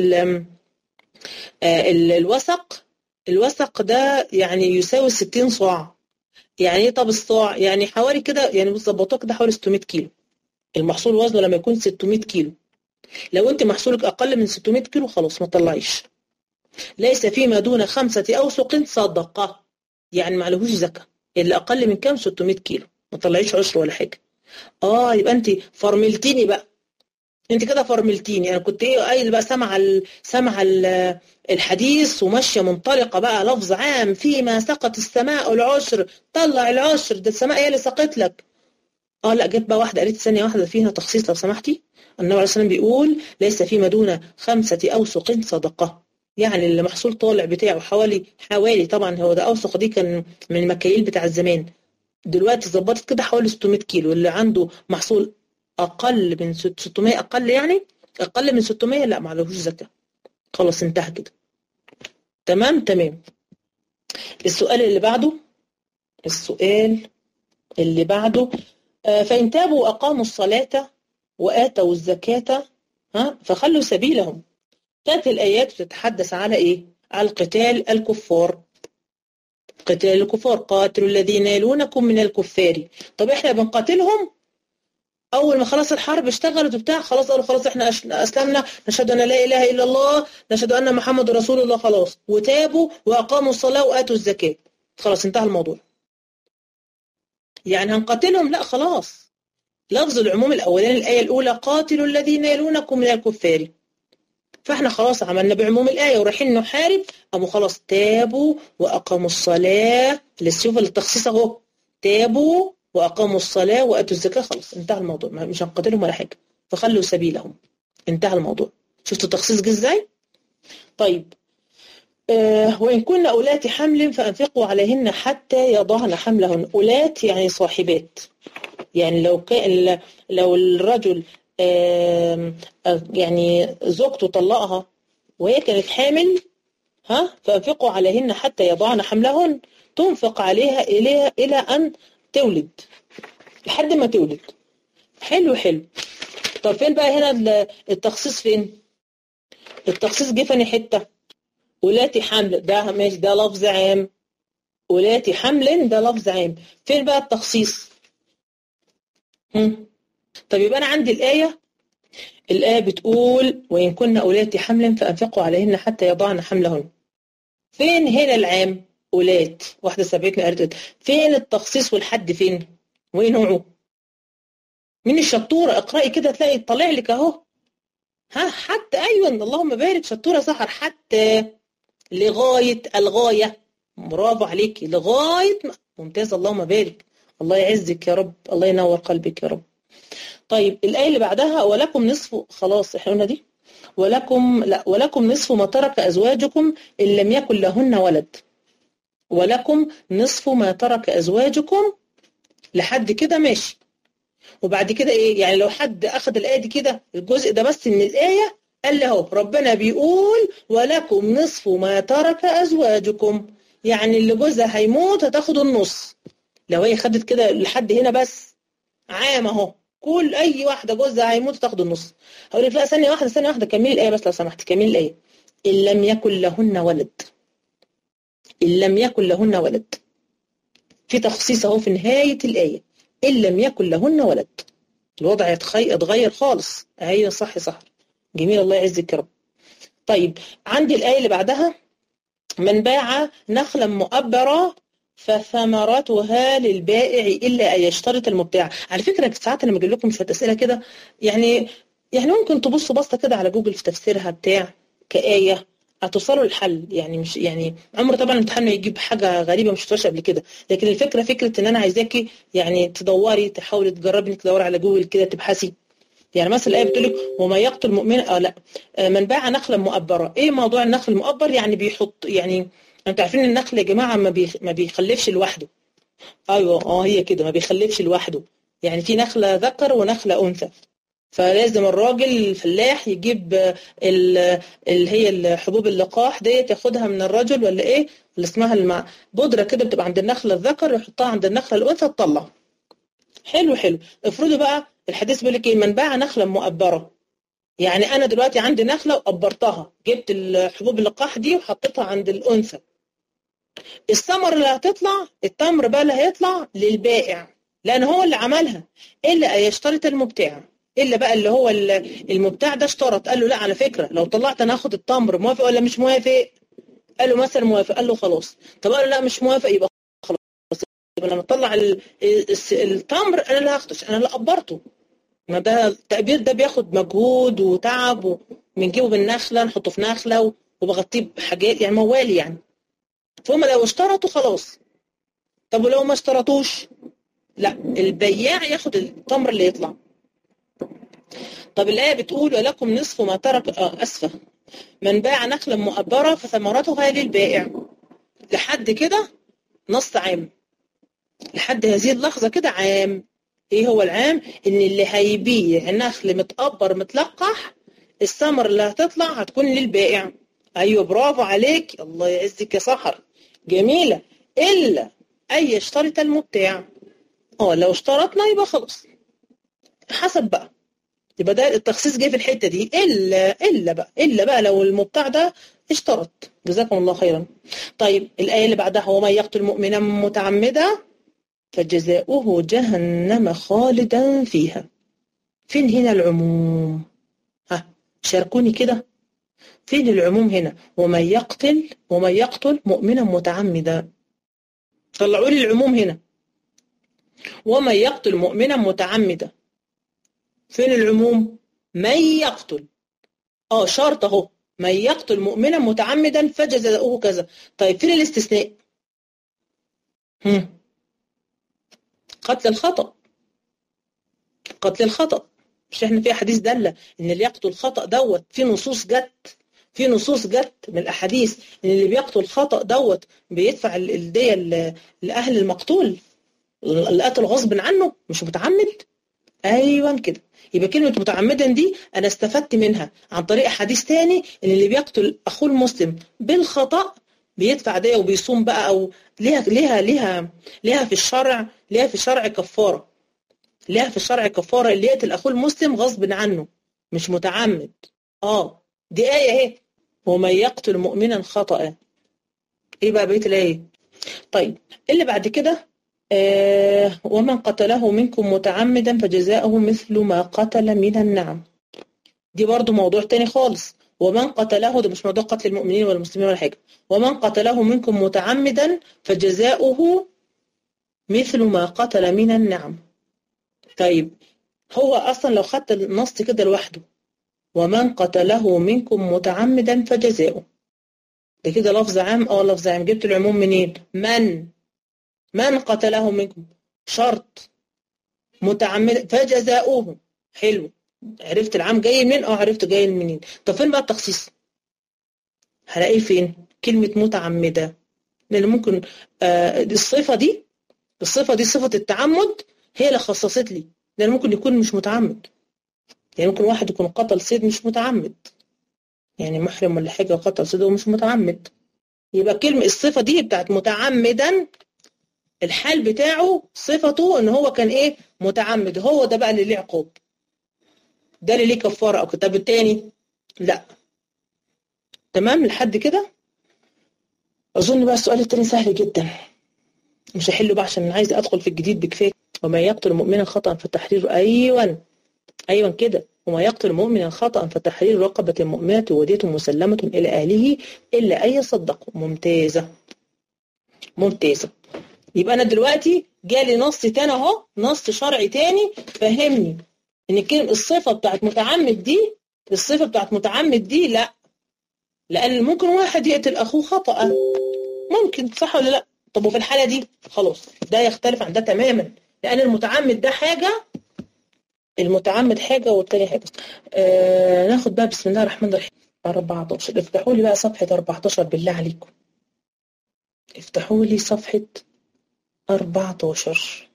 الوسق ده يعني يساوي 60 صاع. يعني ايه طب الصاع؟ يعني حوالي كده، يعني بتظبطوه كده حوالي 600 كيلو. المحصول وزنه لما يكون 600 كيلو، لو انت محصولك اقل من 600 كيلو خلاص ما تطلعيش. ليس فيما دون 5 أوسق صدقه، يعني ما عليهوش زكاه. اللي اقل من كام؟ 600 كيلو، ما تطلعيش عشر ولا حاجه. يبقى انت فرملتيني بقى. انت كده فرملتيني. انا كنت ايه قايل بقى، سمع الحديث وماشيه منطلقه بقى لفظ عام، فيما سقط السماء العشر، طلع العشر، ده السماء هي اللي سقط لك. لا، جت بقى واحده قالت ثانيه واحده فيها تخصيص لو سمحتي. النبي عليه الصلاه والسلام بيقول ليس فيما دون 5 أوسق صدقه. يعني اللي محصول طالع بتاعه حوالي طبعا، هو ده أوسق دي كان من المكاييل بتاع الزمان، دلوقتي ظبطت كده حوالي 600 كيلو. اللي عنده محصول اقل من 600، اقل يعني اقل من 600 لا معلهوش زكاه، خلاص انتهى كده. تمام. السؤال اللي بعده فإن تابوا وأقاموا الصلاة وآتوا الزكاة فخلوا سبيلهم. كانت الآيات بتتحدث على إيه؟ على قتال الكفار. قتال الكفار، قاتلوا الذين يلونكم من الكفار. طب إحنا بنقاتلهم أول ما خلاص الحرب اشتغلت وبتاع، خلاص قالوا خلاص إحنا أسلمنا، نشهد أن لا إله إلا الله، نشهد أن محمد رسول الله، خلاص، وتابوا وأقاموا الصلاة وآتوا الزكاة، خلاص انتهى الموضوع. يعني هنقاتلهم؟ لا، خلاص. لفظ العموم الأولاني الآية الأولى قاتلوا الذين يلونكم من الكفار، فاحنا خلاص عملنا بعموم الآية ورايحين نحارب، قاموا خلاص تابوا وأقاموا الصلاة، للسيوف التخصيص أهو، تابوا وأقاموا الصلاة وآتوا الزكاة، خلاص انتهى الموضوع، مش هنقاتلهم ولا حاجة، فخلوا سبيلهم، انتهى الموضوع. شفتوا التخصيص جه ازاي؟ طيب وإن كن أولات حمل فأنفقوا عليهن حتى يضعن حملهن. أولات يعني صاحبات، يعني لو الرجل يعني زوجته طلقها وهي كانت حامل، فأنفقوا عليهن حتى يضعن حملهن، تنفق عليها إلى أن تولد، لحد ما تولد. حلو. طب فين بقى هنا التخصيص؟ فين التخصيص؟ جه فين حتة؟ أولاتي حمل، ده ماشي، ده لفظ عام. أولاتي حمل ده لفظ عام، فين بقى التخصيص؟ طب يبقى أنا عندي الآية بتقول وإن كن أولاتي حمل فأنفقوا عليهن حتى يضعن حملهن. فين هنا العام؟ أولات، واحدة سبقتني قالت فين التخصيص والحد فين؟ وين نوعه؟ مين الشطورة؟ اقرأي كده تلاقي طالع لك أهو. حتى، أيوة، اللهم بارك، شطورة سحر، حتى لغاية الغاية، برافو عليكي، لغاية ممتاز، اللهم بارك، الله يعزك يا رب، الله ينور قلبك يا رب. طيب الآية اللي بعدها ولكم نصف، خلاص احنا قلنا دي، ولكم نصف ما ترك أزواجكم إن لم يكن لهن ولد. ولكم نصف ما ترك أزواجكم لحد كده ماشي. وبعد كده إيه؟ يعني لو حد أخذ الآية دي كده الجزء ده بس من الآية، قال له ربنا بيقول ولكم نصف ما ترك أزواجكم، يعني اللي جوزها هيموت هتاخد النص. لو هي خدت كده لحد هنا بس عام اهو، كل اي واحده جوزها هيموت تاخد النص. هقول لك لا، ثانيه واحده، كملي الايه بس لو سمحت، كملي الايه. ان لم يكن لهن ولد، ان لم يكن لهن ولد، في تخصيص اهو في نهايه الايه، ان لم يكن لهن ولد، الوضع اتغير خالص. ايوه صح، جميل، الله يعزك يا رب. طيب عندي الايه اللي بعدها من باع نخلا مؤبرا فثمرتها للبائع الا ان يشترط المبتاع. على فكره ساعات انا بجيب لكم شويه اسئله كده، يعني ممكن تبصوا بصه كده على جوجل في تفسيرها بتاع كآية هتوصلوا للحل. يعني مش عمر طبعا الامتحان يجيب حاجه غريبه مش شفتهاش قبل كده، لكن الفكره فكره ان انا عايزاكي تدوري، تحاولي تجربي انك تدوري على جوجل كده تبحثي. يعني مثلا الآية بتقول لك وما يقتل مؤمنا لا من باع نخلا مؤبرة. ايه موضوع النخل المؤبر؟ يعني بيحط، انتوا عارفين النخل يا جماعة ما بيخلفش لوحده. ايوه هي كده، ما بيخلفش لوحده، يعني في نخلة ذكر ونخلة أنثى، فلازم الراجل الفلاح يجيب اللي هي الحبوب اللقاح ديت ياخدها من الرجل، ولا ايه اللي اسمها بودرة كده بتبقى عند النخلة الذكر، يحطها عند النخلة الأنثى تطلع. حلو. افرضوا بقى الحديث بيقول لك ايه؟ من باع نخلا مؤبره، يعني انا دلوقتي عندي نخله وقبرتها، جبت الحبوب اللقاح دي وحطيتها عند الانثى، الثمر اللي هتطلع، التمر بقى اللي هيطلع للبائع لان هو اللي عملها، الا ان يشترط المبتاع، الا بقى اللي هو المبتاع ده اشترط، قال له لا على فكره لو طلعت انا هاخد التمر، موافق ولا مش موافق؟ قال له مثلا موافق، قال له خلاص. طب قال له لا مش موافق، يبقى لما اطلع التمر انا اللي هاخده، انا اللي قبرته، ما ده التقبير ده بياخد مجهود وتعب، وبنجيبه بالنخلة نحطه في نخلة وبغطيه بحاجات يعني موالي يعني. فهم لو اشترطوا خلاص. طب ولو ما اشترطوش لا، البياع ياخد التمر اللي يطلع. طب الآية بتقول ولكم نصف ما ترك أسفة من باع نخلا مؤبرة فثمرتها للبائع. لحد كده نص عام، لحد هذه اللحظة كده عام. ايه هو العام؟ ان اللي هيبيع نخل متقبر متلقح الثمر اللي هتطلع هتكون للبائع. ايوه برافو عليك، الله يعزك يا سحر، جميلة. الا ان يشترط المبتاع. لو اشترطنا يبقى خلاص، حسب بقى. يبقى ده التخصيص جاي في الحتة دي، الا بقى لو المبتاع ده اشترط. جزاكم الله خيرا. طيب الآية اللي بعدها ومن يقتل مؤمنا متعمدا فجزاؤه جهنم خالدا فيها. فين هنا العموم؟ شاركوني كده، فين العموم هنا؟ ومن يقتل مؤمنا متعمدا. طلعوا لي العموم هنا. ومن يقتل مؤمنا متعمدا، فين العموم؟ من يقتل، شرط اهو، من يقتل مؤمنا متعمدا فجزاؤه كذا. طيب فين الاستثناء؟ قتل الخطأ. قتل الخطأ، مش احنا في احاديث داله ان اللي يقتل خطأ دوت، في نصوص جت من الاحاديث ان اللي بيقتل خطأ دوت بيدفع الدية لاهل المقتول اللي قتل غصب عنه مش متعمد. ايوه كده. يبقى كلمه متعمدا دي انا استفدت منها عن طريق حديث تاني ان اللي بيقتل اخوه المسلم بالخطأ بيدفع دية وبيصوم بقى، او ليها في الشرع كفاره. ليها في الشرع كفاره اللي يقتل اخوه المسلم غصب عنه مش متعمد. دي آية اهي، ومن يقتل مؤمنا خطأ. ايه بقى بقية الآية؟ طيب اللي بعد كده ومن قتله منكم متعمدا فجزاؤه مثل ما قتل من النعم. دي برضو موضوع تاني خالص. ومن قتله، ده مش موضوع قتل المؤمنين ولا المسلمين ولا حاجة. ومن قتله منكم متعمدا فجزاؤه مثل ما قتل من النعم. طيب هو أصلا لو خدت النص كده لوحده، ومن قتله منكم متعمدا فجزاؤه، ده كده لفظ عام. لفظ عام. جبت العموم منين؟ من قتله منكم، شرط، متعمدا فجزاؤه. حلو، عرفت العام جاي منين؟ عرفت جاي منين. طب فين بقى التخصيص؟ هلاقيه فين؟ كلمة متعمدة. لأن ممكن الصفة دي صفة التعمد هي اللي خصصت لي، لأن ممكن يكون مش متعمد. يعني ممكن واحد يكون قتل صيد مش متعمد، يعني محرم ولا حاجة قتل صيد ومش متعمد. يبقى كلمة الصفة دي بتاعت متعمدا، الحال بتاعه صفته ان هو كان ايه؟ متعمد. هو ده بقى اللي ليه عقاب، ده اللي ليه كفارة او كتاب التاني لا. تمام لحد كده؟ اظن بقى السؤال التاني سهل جدا، مش هحله بقى عشان عايز ادخل في الجديد بكفايه. وما يقتل مؤمنا خطأ فتحرير، ايوه كده. وما يقتل مؤمنا خطأ فتحرير رقبة مؤمنة ودية مسلمة إلى أهله إلا أن يصدقوا. ممتازة. يبقى أنا دلوقتي جالي نص تاني أهو، نص شرعي تاني فهمني إن الصفة بتاعت متعمد دي لا، لأن ممكن واحد يقتل أخوه خطأ، ممكن، صح ولا لا؟ طب وفي الحالة دي خلاص ده يختلف عن ده تماما، لأن المتعمد ده حاجة، المتعمد حاجة والتاني حاجة. ناخد بقى بسم الله الرحمن الرحيم 14. افتحوا لي بقى صفحة 14 بالله عليكم، افتحوا لي صفحة 14.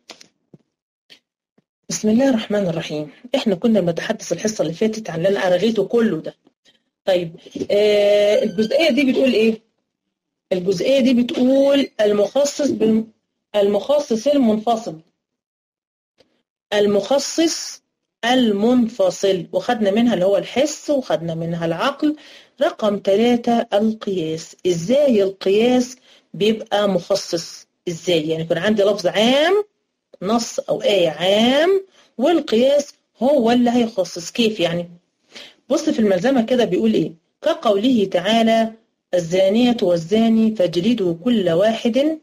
بسم الله الرحمن الرحيم. احنا كنا بنتحدث الحصة اللي فاتت عن اللي انا ألغيته كله ده. طيب الجزئية دي بتقول ايه؟ الجزئية دي بتقول المخصص المنفصل، وخدنا منها اللي هو الحس، وخدنا منها العقل. رقم 3 القياس. ازاي القياس بيبقى مخصص؟ ازاي يعني يكون عندي لفظ عام، نص او آية عام، والقياس هو اللي هيخصص؟ كيف يعني؟ بص في الملزمة كده بيقول ايه؟ كقوله تعالى الزانية والزاني فاجلدوا كل واحد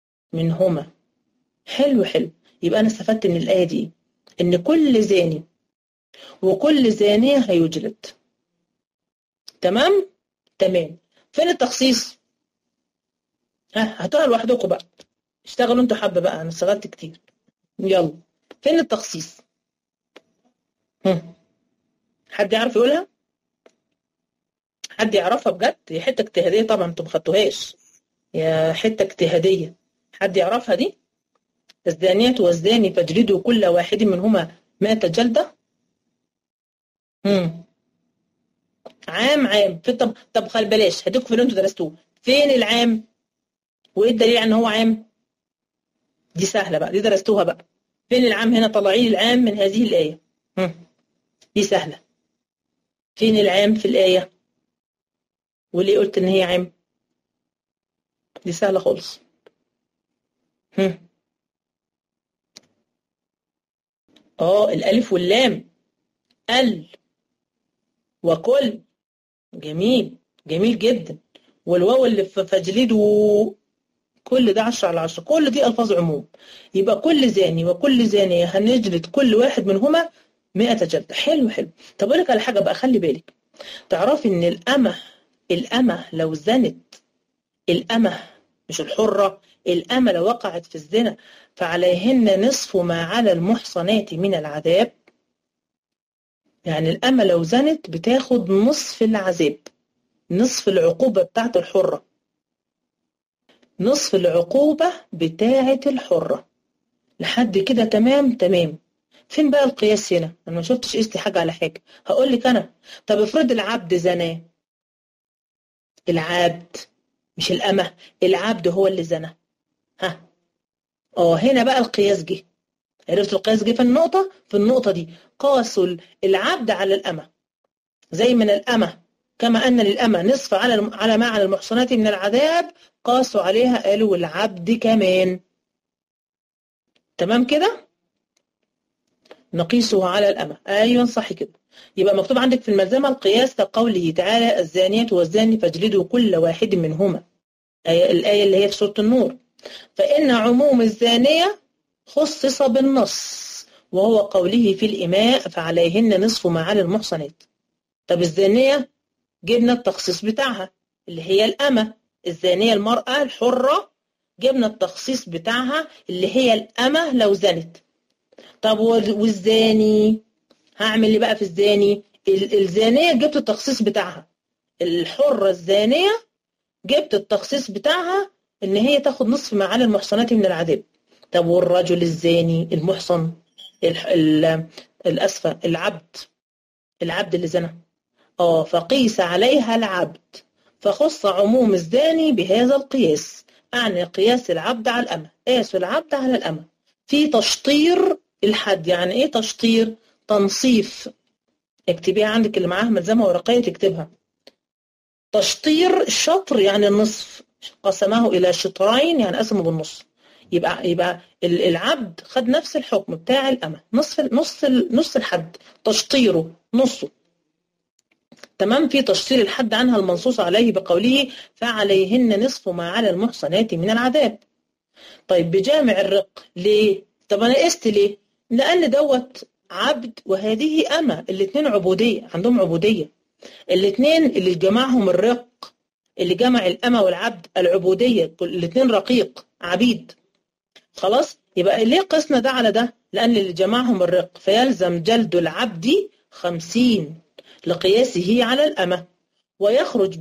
منهما. حلو. يبقى انا استفدت من الآية دي ان كل زاني وكل زانية هيجلد. تمام؟ تمام. فين التخصيص؟ هاتوها لوحدكم بقى، اشتغلوا انتوا حبة بقى، انا اشتغلت كتير. يلا، فين التخصيص؟ حد يعرف يقولها؟ حد يعرفها بجد؟ هي حتة اجتهادية طبعا، انتوا ما خدتوهاش، يا حتة اجتهادية. حد يعرفها دي؟ الزانية والزاني فاجلدوا كل واحد منهما 100 جلدة. عام في طب خلي بلاش، هديكم في اللي انتوا درستوه. فين العام؟ وايه الدليل ان هو عام؟ دي سهلة بقى، دي درستوها بقى. فين العام هنا؟ طلعي لي العام من هذه الآية. دي سهلة. فين العام في الآية؟ وليه قلت ان هي عام؟ دي سهلة خالص. الألف واللام. وكل. جميل، جميل جدا. والواو اللي في فاجلدوا، كل ده 10 على 10، كل دي ألفاظ عموم. يبقى كل زاني وكل زانية هنجلد كل واحد منهما 100 جلدة. حلو حلو. طب أقول لك على حاجة بقى، خلي بالك، تعرفي إن الأمة لو زنت، الأمة مش الحرة، الأمة لو وقعت في الزنا فعليهن نصف ما على المحصنات من العذاب. يعني الأمة لو زنت بتاخد نصف العذاب، نصف العقوبة بتاعت الحرة، نصف العقوبة بتاعت الحرة. لحد كده تمام تمام. فين بقى القياس هنا؟ أنا ما شفتش قستي حاجة على حاجة. هقول لك أنا، طب افرض العبد زناه. العبد مش الأمة، العبد هو اللي زنى. هنا بقى القياس جه. عرفت القياس جه في النقطة دي. قاسوا العبد على الأمة، زي من الأمة، كما أن للأمة نصف على ما على المحصنات من العذاب، قاسوا عليها قالوا العبد كمان. تمام كده؟ نقيسه على الأمة. أيوة صح كده. يبقى مكتوب عندك في الملزمة القياس كقوله تعالى الزانية والزاني فاجلدوا كل واحد منهما، الآية اللي هي في سورة النور. فإن عموم الزانية خصص بالنص، وهو قوله في الإماء فعليهن نصف ما على المحصنات. طب الزانية جبنا التخصيص بتاعها اللي هي الأمة، الزانية المرأة الحرة، جبنا التخصيص بتاعها اللي هي الأمة لو زنت. طب والزاني هعمل اللي بقى في الزاني؟ الزانية جبت التخصيص بتاعها، الحرة الزانية جبت التخصيص بتاعها ان هي تاخد نصف ما على المحصنات من العذاب. طب والرجل الزاني المحصن، الأسفة، العبد اللي زنى، فقيس عليها العبد، فخص عموم الزاني بهذا القياس. أعني قياس العبد على الأمة، قياس العبد على الأمة في تشطير الحد. يعني إيه تشطير؟ تنصيف. اكتبيها عندك اللي معاها ملزمة ورقية تكتبها. تشطير الشطر يعني النصف، قسمه إلى شطرين يعني قسمه بالنص. يبقى العبد خد نفس الحكم بتاع الأمة، نص الحد، تشطيره نصه. تمام. في تشطير الحد عنها المنصوص عليه بقوله فعليهن نصف ما على المحصنات من العذاب. طيب بجامع الرق ليه؟ طب أنا قست ليه؟ لأن دوت عبد وهذه أمة، الاثنين عبودية، عندهم عبودية. الاثنين اللي جمعهم الرق، اللي جمع الأمة والعبد العبودية، الاثنين رقيق عبيد. خلاص، يبقى ليه قسنا ده على ده؟ لأن اللي جمعهم الرق، فيلزم جلد العبد 50 لقياسه على الأمة، ويخرج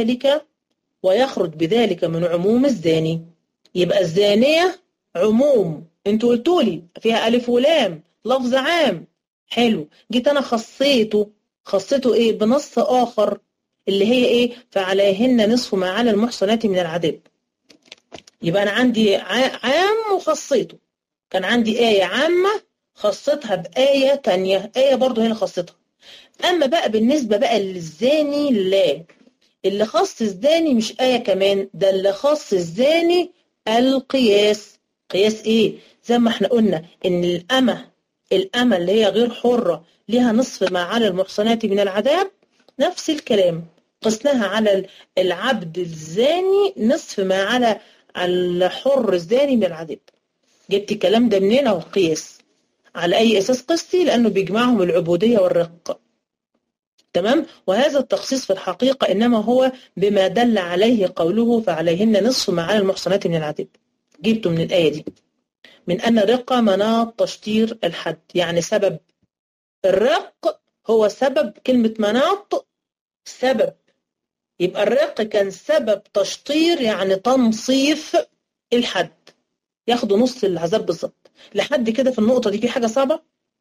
بذلك من عموم الزاني. يبقى الزانية عموم، انتوا قلتوا لي فيها ألف ولام، لفظ عام. حلو. جيت أنا خصيته إيه؟ بنص آخر اللي هي إيه؟ فعليهن نصف ما على المحصنات من العذاب. يبقى أنا عندي عام وخصيته. كان عندي آية عامة خصيتها بآية تانية، آية برضو هنا خصيتها. أما بقى بالنسبة بقى للزاني، لا، اللي خص الزاني مش آية كمان، ده اللي خص الزاني القياس. قياس إيه؟ زي ما احنا قلنا إن الأمة اللي هي غير حرة لها نصف ما على المحصنات من العذاب، نفس الكلام قسناها على العبد الزاني نصف ما على الحر الزاني من العذاب. جبت الكلام ده منين؟ اهو القياس. على أي أساس قسطي؟ لأنه بيجمعهم العبودية والرق. تمام. وهذا التخصيص في الحقيقة إنما هو بما دل عليه قوله فعليهن نصف ما على المحصنات من العذاب. جبته من الآية دي، من أن الرق مناط تشطير الحد، يعني سبب الرق هو سبب كلمة مناط، سبب. يبقى الرق كان سبب تشطير، يعني تنصيف الحد، ياخدوا نص العذاب بالظبط. لحد كده في النقطة دي في حاجة صعبة؟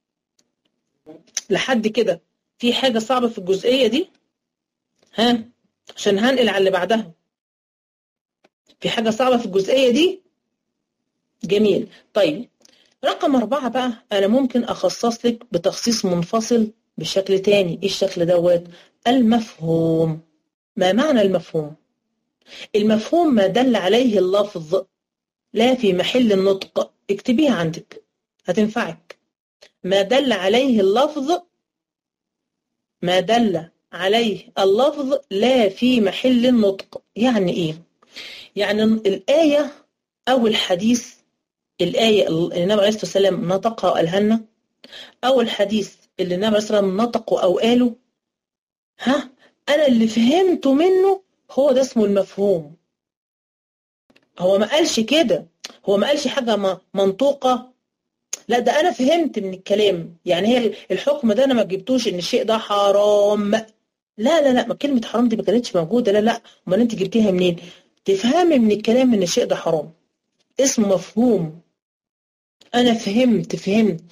لحد كده في حاجة صعبة في الجزئية دي؟ ها، عشان هنقل على اللي بعدها. في حاجة صعبة في الجزئية دي؟ جميل. طيب رقم 4 بقى، أنا ممكن أخصص لك بتخصيص منفصل بشكل تاني. إيه الشكل دوت؟ المفهوم. ما معنى المفهوم؟ المفهوم ما دل عليه اللفظ لا في محل النطق. اكتبيها عندك هتنفعك. ما دل عليه اللفظ، ما دل عليه اللفظ لا في محل النطق. يعني ايه؟ يعني الآية أو الحديث، الآية اللي النبي عليه الصلاة والسلام نطقها وقالها لنا، أو الحديث اللي النبي عليه الصلاة والسلام نطقه أو قاله، ها، أنا اللي فهمته منه هو ده اسمه المفهوم. هو ما قالش كده، هو ما قالش حاجة منطوقة، لا ده أنا فهمت من الكلام. يعني هي الحكم ده أنا ما جبتوش إن الشيء ده حرام، لا لا لا، ما كلمة حرام دي ما كانتش موجودة، لا لا. امال انت جبتيها منين؟ تفهمي من الكلام ان الشيء ده حرام، اسمه مفهوم. انا فهمت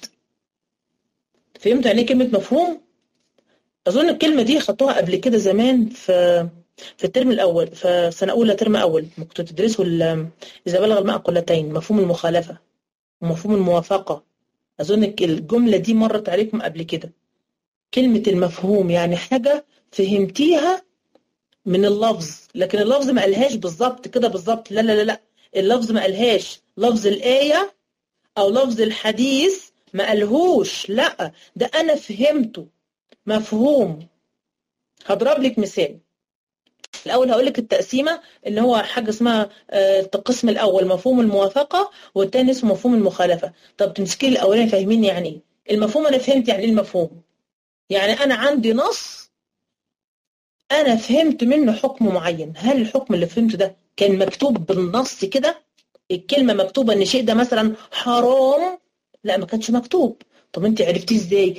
يعني ايه كلمة مفهوم. اظن الكلمة دي خدتوها قبل كده زمان في الترم الاول، في سنة اولى ترم اول كنتوا تدرسوا اذا بلغ الماء قلتين، مفهوم المخالفة ومفهوم الموافقة. اظن الجملة دي مرت عليكم قبل كده. كلمة المفهوم يعني حاجة فهمتيها من اللفظ، لكن اللفظ ما قالهاش بالظبط كده بالظبط، لا لا لا لا، اللفظ ما قالهاش، لفظ الآية أو لفظ الحديث ما قالهوش، لا ده أنا فهمته مفهوم. هضرب لك مثال. الأول هقول لك التقسيمة، اللي هو حاجة اسمها القسم الأول مفهوم الموافقة، والتاني اسمه مفهوم المخالفة. طب تمسكي الأولاني فاهمين يعني إيه المفهوم؟ أنا فهمت يعني إيه المفهوم. يعني أنا عندي نص أنا فهمت منه حكم معين. هل الحكم اللي فهمته ده كان مكتوب بالنص كده؟ الكلمة مكتوبة إن شيء ده مثلا حرام؟ لا ما كانش مكتوب. طب أنت عرفتيه إزاي؟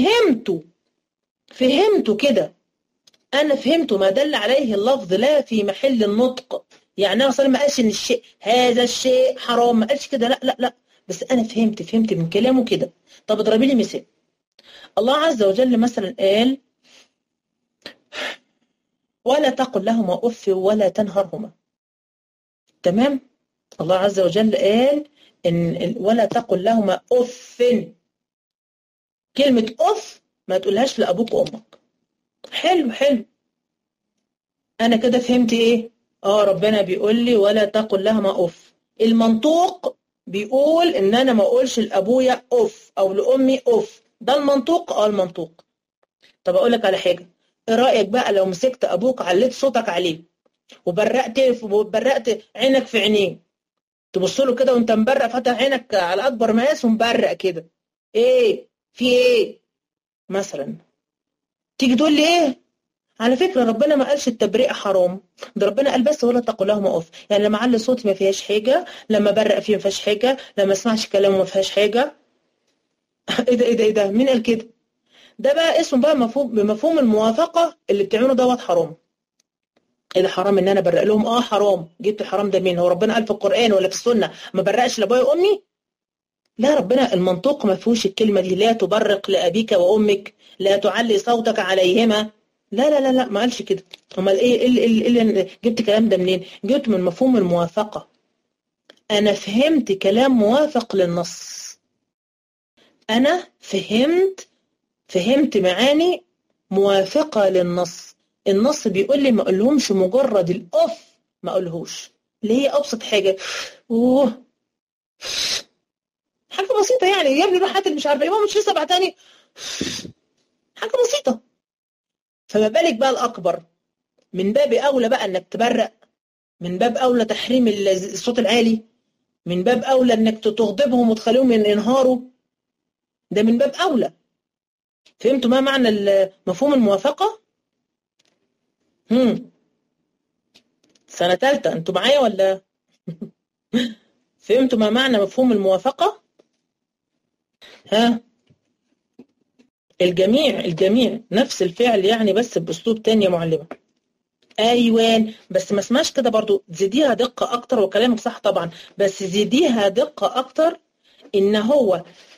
فهمته كده. أنا فهمته ما دل عليه اللفظ لا في محل النطق. يعني أنا مثلا ما قالش إن الشيء هذا الشيء حرام، ما قالش كده، لا لا لا، بس أنا فهمت من كلامه كده. طب اضربي لي مثال. الله عز وجل مثلا قال ولا تقل لهما أف ولا تنهرهما. تمام؟ الله عز وجل قال إن ولا تقل لهما أف. كلمة أف ما تقولهاش لأبوك وأمك. حلو. أنا كده فهمت إيه؟ ربنا بيقول لي ولا تقل لهما أف. المنطوق بيقول إن أنا ما أقولش لأبويا أف أو لأمي أف. ده المنطوق. المنطوق. طب أقول لك على حاجة. إيه رأيك بقى لو مسكت أبوك عليت صوتك عليه وبرقت عينك في عينيه، تبص له كده وانت مبرق فاتح عينك على اكبر مقاس ومبرق كده، ايه في ايه مثلا؟ تيجي تقول لي ايه؟ على فكره ربنا ما قالش التبرئه حرام، ده ربنا قال بس ولا تقل لهما اف. يعني لما اعلي صوتي ما فيهاش حاجه، لما برق فيه ما فيهاش حاجه، لما اسمعش كلامه ما فيهاش حاجه. ايه ده مين قال كده؟ ده بقى اسمه بقى بمفهوم الموافقه. اللي بتعمله دوت حرام. ايه ده حرام ان انا برق لهم؟ حرام. جبت الحرام ده مين؟ هو ربنا قال في القران ولا في السنه ما برقش لابويا وامي؟ لا، ربنا المنطوق ما فيهوش الكلمة دي. لا تبرق لأبيك وأمك، لا تعلي صوتك عليهما. لا لا لا لا، ما قالش كده. امال إيه جبت الكلام ده منين؟ جبت من مفهوم الموافقة. أنا فهمت كلام موافق للنص. أنا فهمت معاني موافقة للنص. النص بيقول لي ما أقولهمش مجرد الأف، ما أقولهوش اللي هي أبسط حاجة. حاجة بسيطة يعني، يا ابني روح هات مش عارفة ايه، ماما مش لسه بعتني. حاجة بسيطة. فما بالك بقى الأكبر؟ من باب أولى بقى إنك تبرق، من باب أولى تحريم الصوت العالي، من باب أولى إنك تغضبهم وتخليهم ينهاروا. ده من باب أولى. فهمتوا ما معنى مفهوم الموافقة؟ سنة تالتة انتوا معايا ولا؟ فهمتوا ما معنى مفهوم الموافقة؟ ها؟ الجميع نفس الفعل يعني، بس بأسلوب تاني يا معلمة. ايوان، بس ما اسمهاش كده برضو، زيديها دقة اكتر، وكلامك صح طبعا، بس زيديها دقة اكتر. ان هو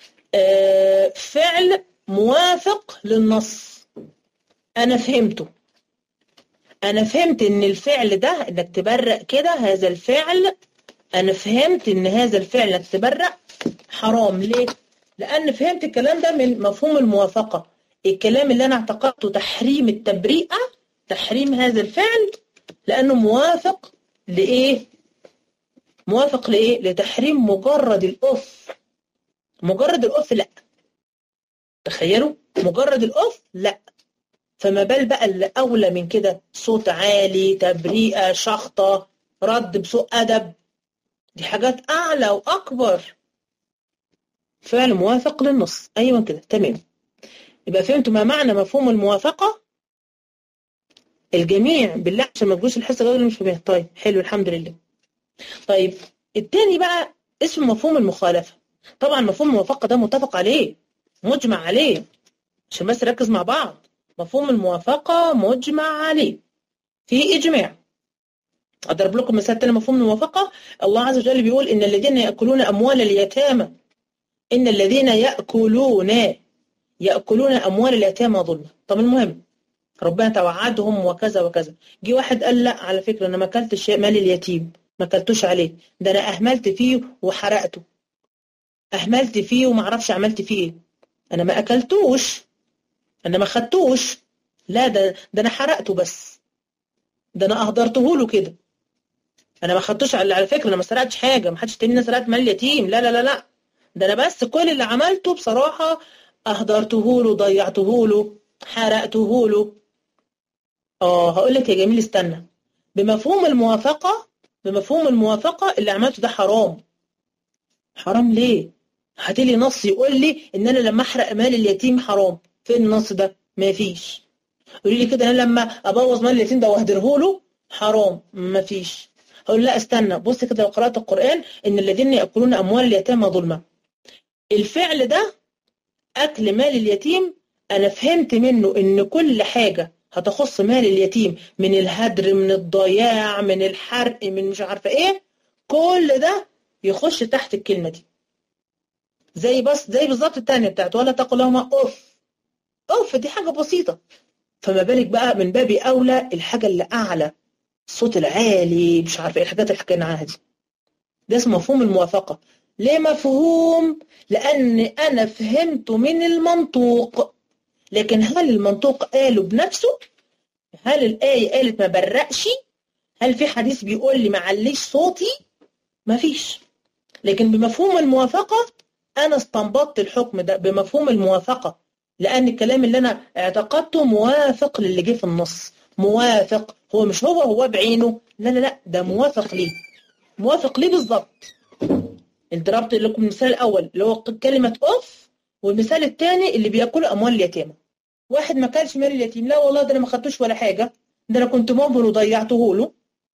فعل موافق للنص. انا فهمته، انا فهمت ان الفعل ده انك تبرأ كده، هذا الفعل انا فهمت ان هذا الفعل انك تبرأ حرام. ليه؟ لان فهمت الكلام ده من مفهوم الموافقة. الكلام اللي انا اعتقدته تحريم التبرئة، تحريم هذا الفعل، لانه موافق لايه؟ موافق لايه؟ لتحريم مجرد الاف. مجرد الاف لا. تخيلوا، مجرد الاف لا. فما بال بقى اللي اولى من كده، صوت عالي، تبرئة، شخطة، رد بسوء ادب، دي حاجات اعلى واكبر. فعل موافق للنص. ايوه كده تمام. يبقى فهمتوا ما معنى مفهوم الموافقة؟ الجميع بالله، عشان ما تجوش الحصة الأولى مش فاهمها. طيب حلو الحمد لله. طيب التاني بقى اسمه مفهوم المخالفة. طبعا مفهوم الموافقة ده متفق عليه، مجمع عليه، عشان بس نركز مع بعض. مفهوم الموافقة مجمع عليه، في إجماع. أضرب لكم مثال تاني. مفهوم الموافقة، الله عز وجل بيقول إن الذين يأكلون أموال اليتامى، إن الذين يأكلون أموال اليتامى ظلما. طب المهم ربنا توعدهم وكذا وكذا. جه واحد قال لا على فكرة أنا ما أكلتش مال اليتيم، ما أكلتوش عليه، ده أنا أهملت فيه وحرقته، أهملت فيه وما أعرفش عملت فيه إيه. أنا ما أكلتوش، أنا ما خدتوش، لا ده أنا حرقته بس، ده أنا أهدرته له كده. أنا ما خدتوش على فكرة، أنا ما سرقتش حاجة، ما حدش تاني سرقت مال اليتيم، لا لا لا لا، ده أنا بس كل اللي عملته بصراحة أهدرته له، ضيعته له، حرقته له. هقول لك يا جميل استنى. بمفهوم الموافقة اللي عملته ده حرام. حرام ليه؟ هاتلي نص يقول لي ان انا لما احرق مال اليتيم حرام. فين النص ده؟ ما فيش. قولي لي كده انا لما ابوظ مال اليتيم ده واهدره له حرام. ما فيش. هقول لا استنى، بص كده لو قرأت القرآن ان الذين يأكلون اموال اليتامى ظلما، الفعل ده اكل مال اليتيم، انا فهمت منه ان كل حاجة هتخص مال اليتيم، من الهدر، من الضياع، من الحرق، من مش عارفة ايه، كل ده يخش تحت الكلمة دي. زي بالظبط التانية بتاعت ولا تقل لهما اف. اف دي حاجة بسيطة، فما بالك بقى من باب اولى الحاجة اللي اعلى، الصوت العالي، مش عارفة ايه الحاجات اللي حكينا عنها دي. ده اسمه مفهوم الموافقة. ليه مفهوم؟ لان انا فهمته من المنطوق. لكن هل المنطوق قاله بنفسه؟ هل الآية قالت ما برقش؟ هل في حديث بيقول لي ما عليش صوتي؟ ما فيش. لكن بمفهوم الموافقة أنا استنبطت الحكم ده بمفهوم الموافقة، لأن الكلام اللي أنا اعتقدته موافق للي جه في النص. موافق، هو مش هو بعينه، لا لا لا، ده موافق ليه. موافق ليه بالظبط. ضربت لكم المثال الأول اللي هو كلمة أوف، والمثال الثاني اللي بيأكلوا أموال اليتامى. واحد ما كانش مال اليتيم، لا والله ده انا ما خدتوش ولا حاجه، ده انا كنت مهمل وضيعته له،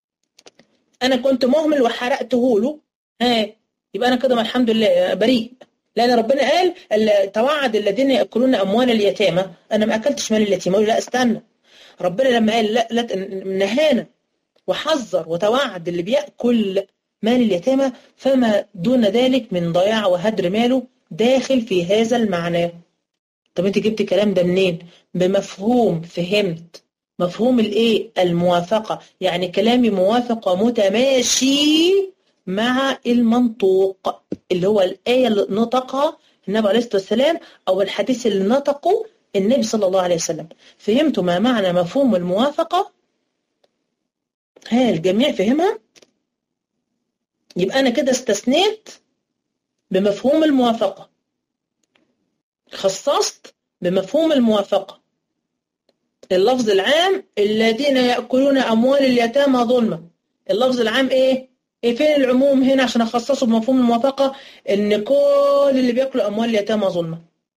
انا كنت مهمل وحرقته له. يبقى انا كده الحمد لله بريء، لان ربنا قال توعد الذين ياكلون اموال اليتامى، انا ما اكلتش مال اليتيم. اقول لا استنى، ربنا لما قال لا نهانا وحذر وتوعد اللي بياكل مال اليتامى، فما دون ذلك من ضياع وهدر ماله داخل في هذا المعنى. طب انت جبت الكلام ده منين؟ بمفهوم، فهمت مفهوم الايه؟ الموافقة، يعني كلامي موافق ومتماشي مع المنطوق، اللي هو الآية اللي نطقها النبي عليه الصلاة والسلام، أو الحديث اللي نطقه النبي صلى الله عليه وسلم. فهمتوا ما معنى مفهوم الموافقة؟ الجميع فهمها؟ يبقى أنا كده استثنيت بمفهوم الموافقة، خصصت بمفهوم الموافقة اللفظ العام الذين يأكلون أموال اليتامى ظلما. اللفظ العام إيه؟ فين العموم هنا عشان أخصصه بمفهوم الموافقة؟ إن كل اللي بيأكلوا أموال اليتامى ظلما.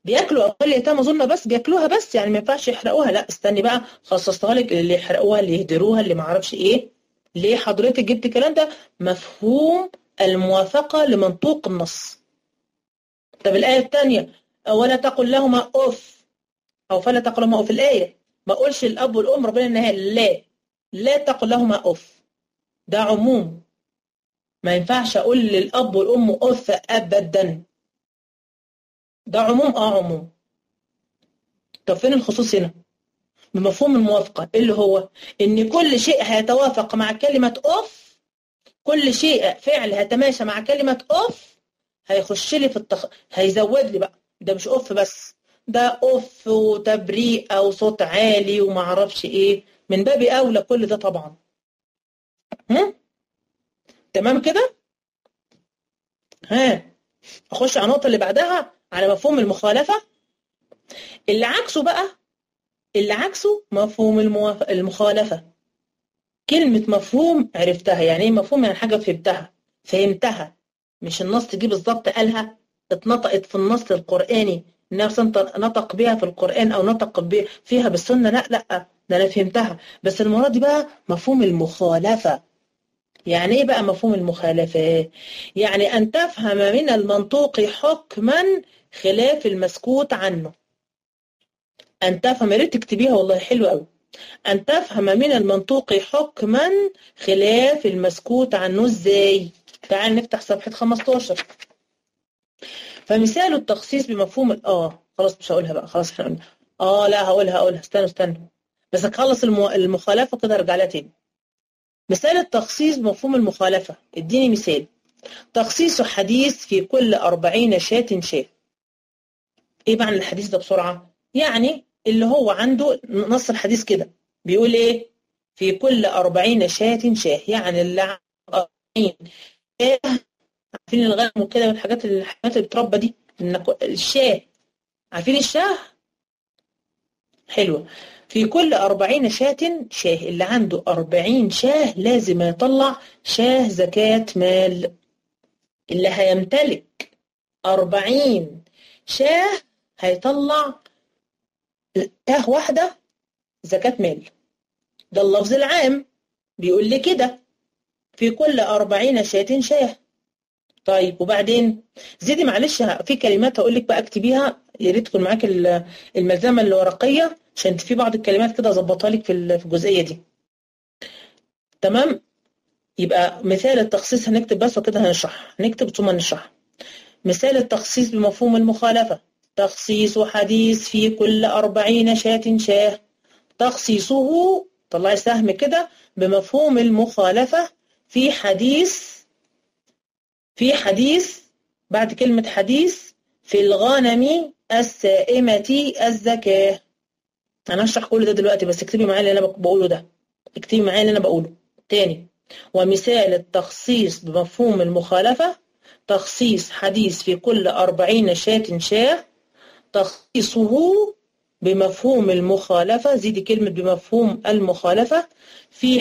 بياكلوا أموال اليتامى ظلم بس، بياكلوها بس، يعني ما ينفعش يحرقوها. لا استني بقى، خصصتها لك اللي يحرقوها، اللي يهدروها، اللي ما اعرفش ايه. ليه حضرتك جبت الكلام ده؟ مفهوم الموافقة لمنطوق النص. طب الآية الثانية، ولا تقل لهما أف، أو فلا تقل لهما أف. الآية ما أقولش الأب والأم، ربنا إنها لا تقل لهما أف، ده عموم. ما ينفعش أقول للأب والأم أف أبدا، ده عموم. عموم. طب فين الخصوص هنا؟ بمفهوم الموافقة، اللي هو إن كل شيء هيتوافق مع كلمة أف، كل شيء فعل هيتماشى مع كلمة أف هيخش لي في هيزود لي بقى. ده مش أف بس، ده أف وتبريء أو صوت عالي وما اعرفش إيه، من باب أولى كل ده طبعا. تمام كده؟ ها، أخش على النقطة اللي بعدها، على مفهوم المخالفة. اللي عكسه بقى، اللي عكسه مفهوم المخالفة. كلمة مفهوم عرفتها، يعني ايه مفهوم؟ يعني حاجة فهمتها، مش النص تجيب بالظبط قالها، اتنطقت في النص القرآني، الناس نطق بها في القرآن أو نطق فيها بالسنة، لا ده أنا فهمتها. بس المرة دي بقى مفهوم المخالفة. يعني ايه بقى مفهوم المخالفة؟ يعني أن تفهم من المنطوق حكما خلاف المسكوت عنه. أن تفهم، يا ريت تكتبيها والله حلو قوي. أن تفهم من المنطوق حكما خلاف المسكوت عنه. إزاي؟ تعال نفتح صفحة 15. فمثال التخصيص بمفهوم خلاص مش هقولها بقى، خلاص احنا قلنا. لا هقولها، استنوا بس اخلص المخالفة كده ارجع لها تاني. مثال التخصيص بمفهوم المخالفة، اديني مثال. تخصيص حديث في كل 40 شاة شاه. ايه معنى الحديث ده بسرعة؟ يعني اللي هو عنده نص الحديث كده بيقول ايه؟ في كل 40 شاة شاه، يعني اللي عنده 40 شاه. عارفين الغنم وكده والحاجات الحيوانات اللي بتربى دي، الشاه، عارفين الشاه؟ حلوة. في كل 40 شاة شاه، اللي عنده 40 شاه لازم يطلع شاه زكاة مال. اللي هيمتلك 40 شاه هيطلع شاه واحدة زكاة مال. ده اللفظ العام بيقول لي كده، في كل 40 شاة شاه. طيب وبعدين زيدي معلش، في كلمات هقول لك بقى اكتبيها، يا ريت تكون معاك الملزمه الورقيه، عشان في بعض الكلمات كده اظبطها لك في الجزئيه دي. تمام. يبقى مثال التخصيص هنكتب بس وكده هنشرح، هنكتب ثم نشرح. مثال التخصيص بمفهوم المخالفه، تخصيص حديث في كل 40 شاة شاه. تخصيصه، طلعي سهم كده، بمفهوم المخالفه في حديث بعد كلمة حديث في الغنم السائمة الزكاة. أنا هشرح كل ده دلوقتي، بس اكتبي معايا اللي أنا بقوله ده، اكتبي معايا اللي أنا بقوله تاني. ومثال التخصيص بمفهوم المخالفة، تخصيص حديث في كل 40 شاة شاه. تخصيصه بمفهوم المخالفة، زيدي كلمة بمفهوم المخالفة، في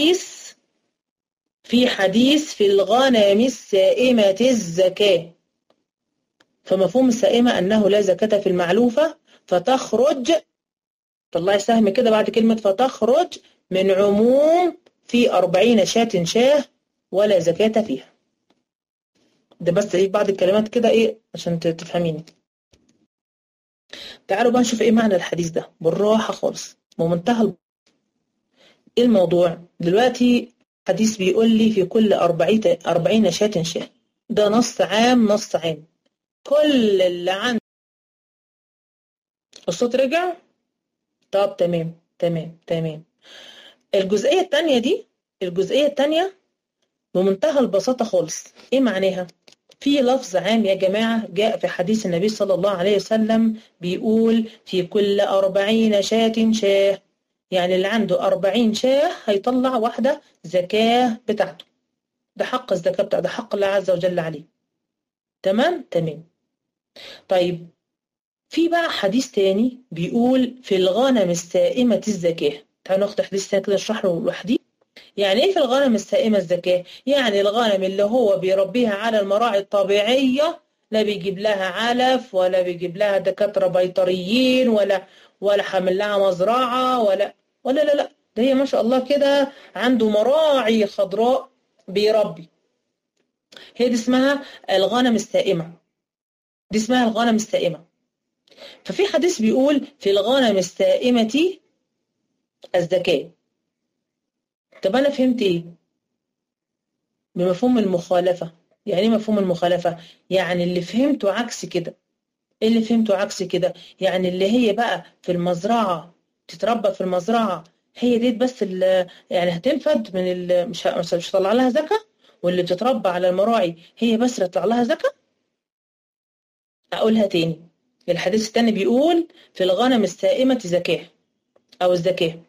حديث في الغنم السائمة الزكاة. فمفهوم السائمة أنه لا زكاة في المعلوفة، فتخرج، طلعي سهم كده بعد كلمة فتخرج، من عموم في 40 شاة شاه ولا زكاة فيها. ده بس ايه بعض الكلمات كده ايه عشان تفهميني. تعالوا بقى نشوف ايه معنى الحديث ده بالراحة خالص ومنتهى ايه الموضوع دلوقتي. حديث بيقول لي في كل 40 شاة شاه، ده نص عام. كل اللي عنده الصوت رجع. طب تمام. الجزئية التانية بمنتهى البساطة خالص، ايه معناها؟ في لفظ عام يا جماعة جاء في حديث النبي صلى الله عليه وسلم بيقول في كل 40 شاة شاه، يعني اللي عنده 40 شاه هيطلع واحدة زكاة بتاعته. ده حق الزكاة بتاعته، ده حق الله عز وجل عليه. تمام. طيب في بقى حديث تاني بيقول في الغنم السائمة الزكاة. تعالوا ناخد حديث تاني كده نشرح له لوحديه. يعني ايه في الغنم السائمة الزكاة؟ يعني الغنم اللي هو بيربيها على المراعي الطبيعية لا بيجيب لها علف ولا بيجيب لها دكاترة بيطريين ولا حامل لها مزرعة ولا لا لا، ده هي ما شاء الله كده عنده مراعي خضراء بيربي. هي دي اسمها الغنم السائمة، دي اسمها الغنم السائمة. ففي حديث بيقول في الغنم السائمة الزكاة. طب أنا فهمت إيه؟ بمفهوم المخالفة. يعني إيه مفهوم المخالفة؟ يعني اللي فهمته عكس كده. إيه اللي فهمته عكس كده؟ يعني اللي هي بقى في المزرعة تتربى في المزرعة، هي دي بس اللي يعني هتنفد من مش هطلع لها زكاة، واللي بتتربى على المراعي هي بس اللي تطلع لها زكاة. أقولها تاني، الحديث الثاني بيقول في الغنم السائمة زكاة أو الزكاة.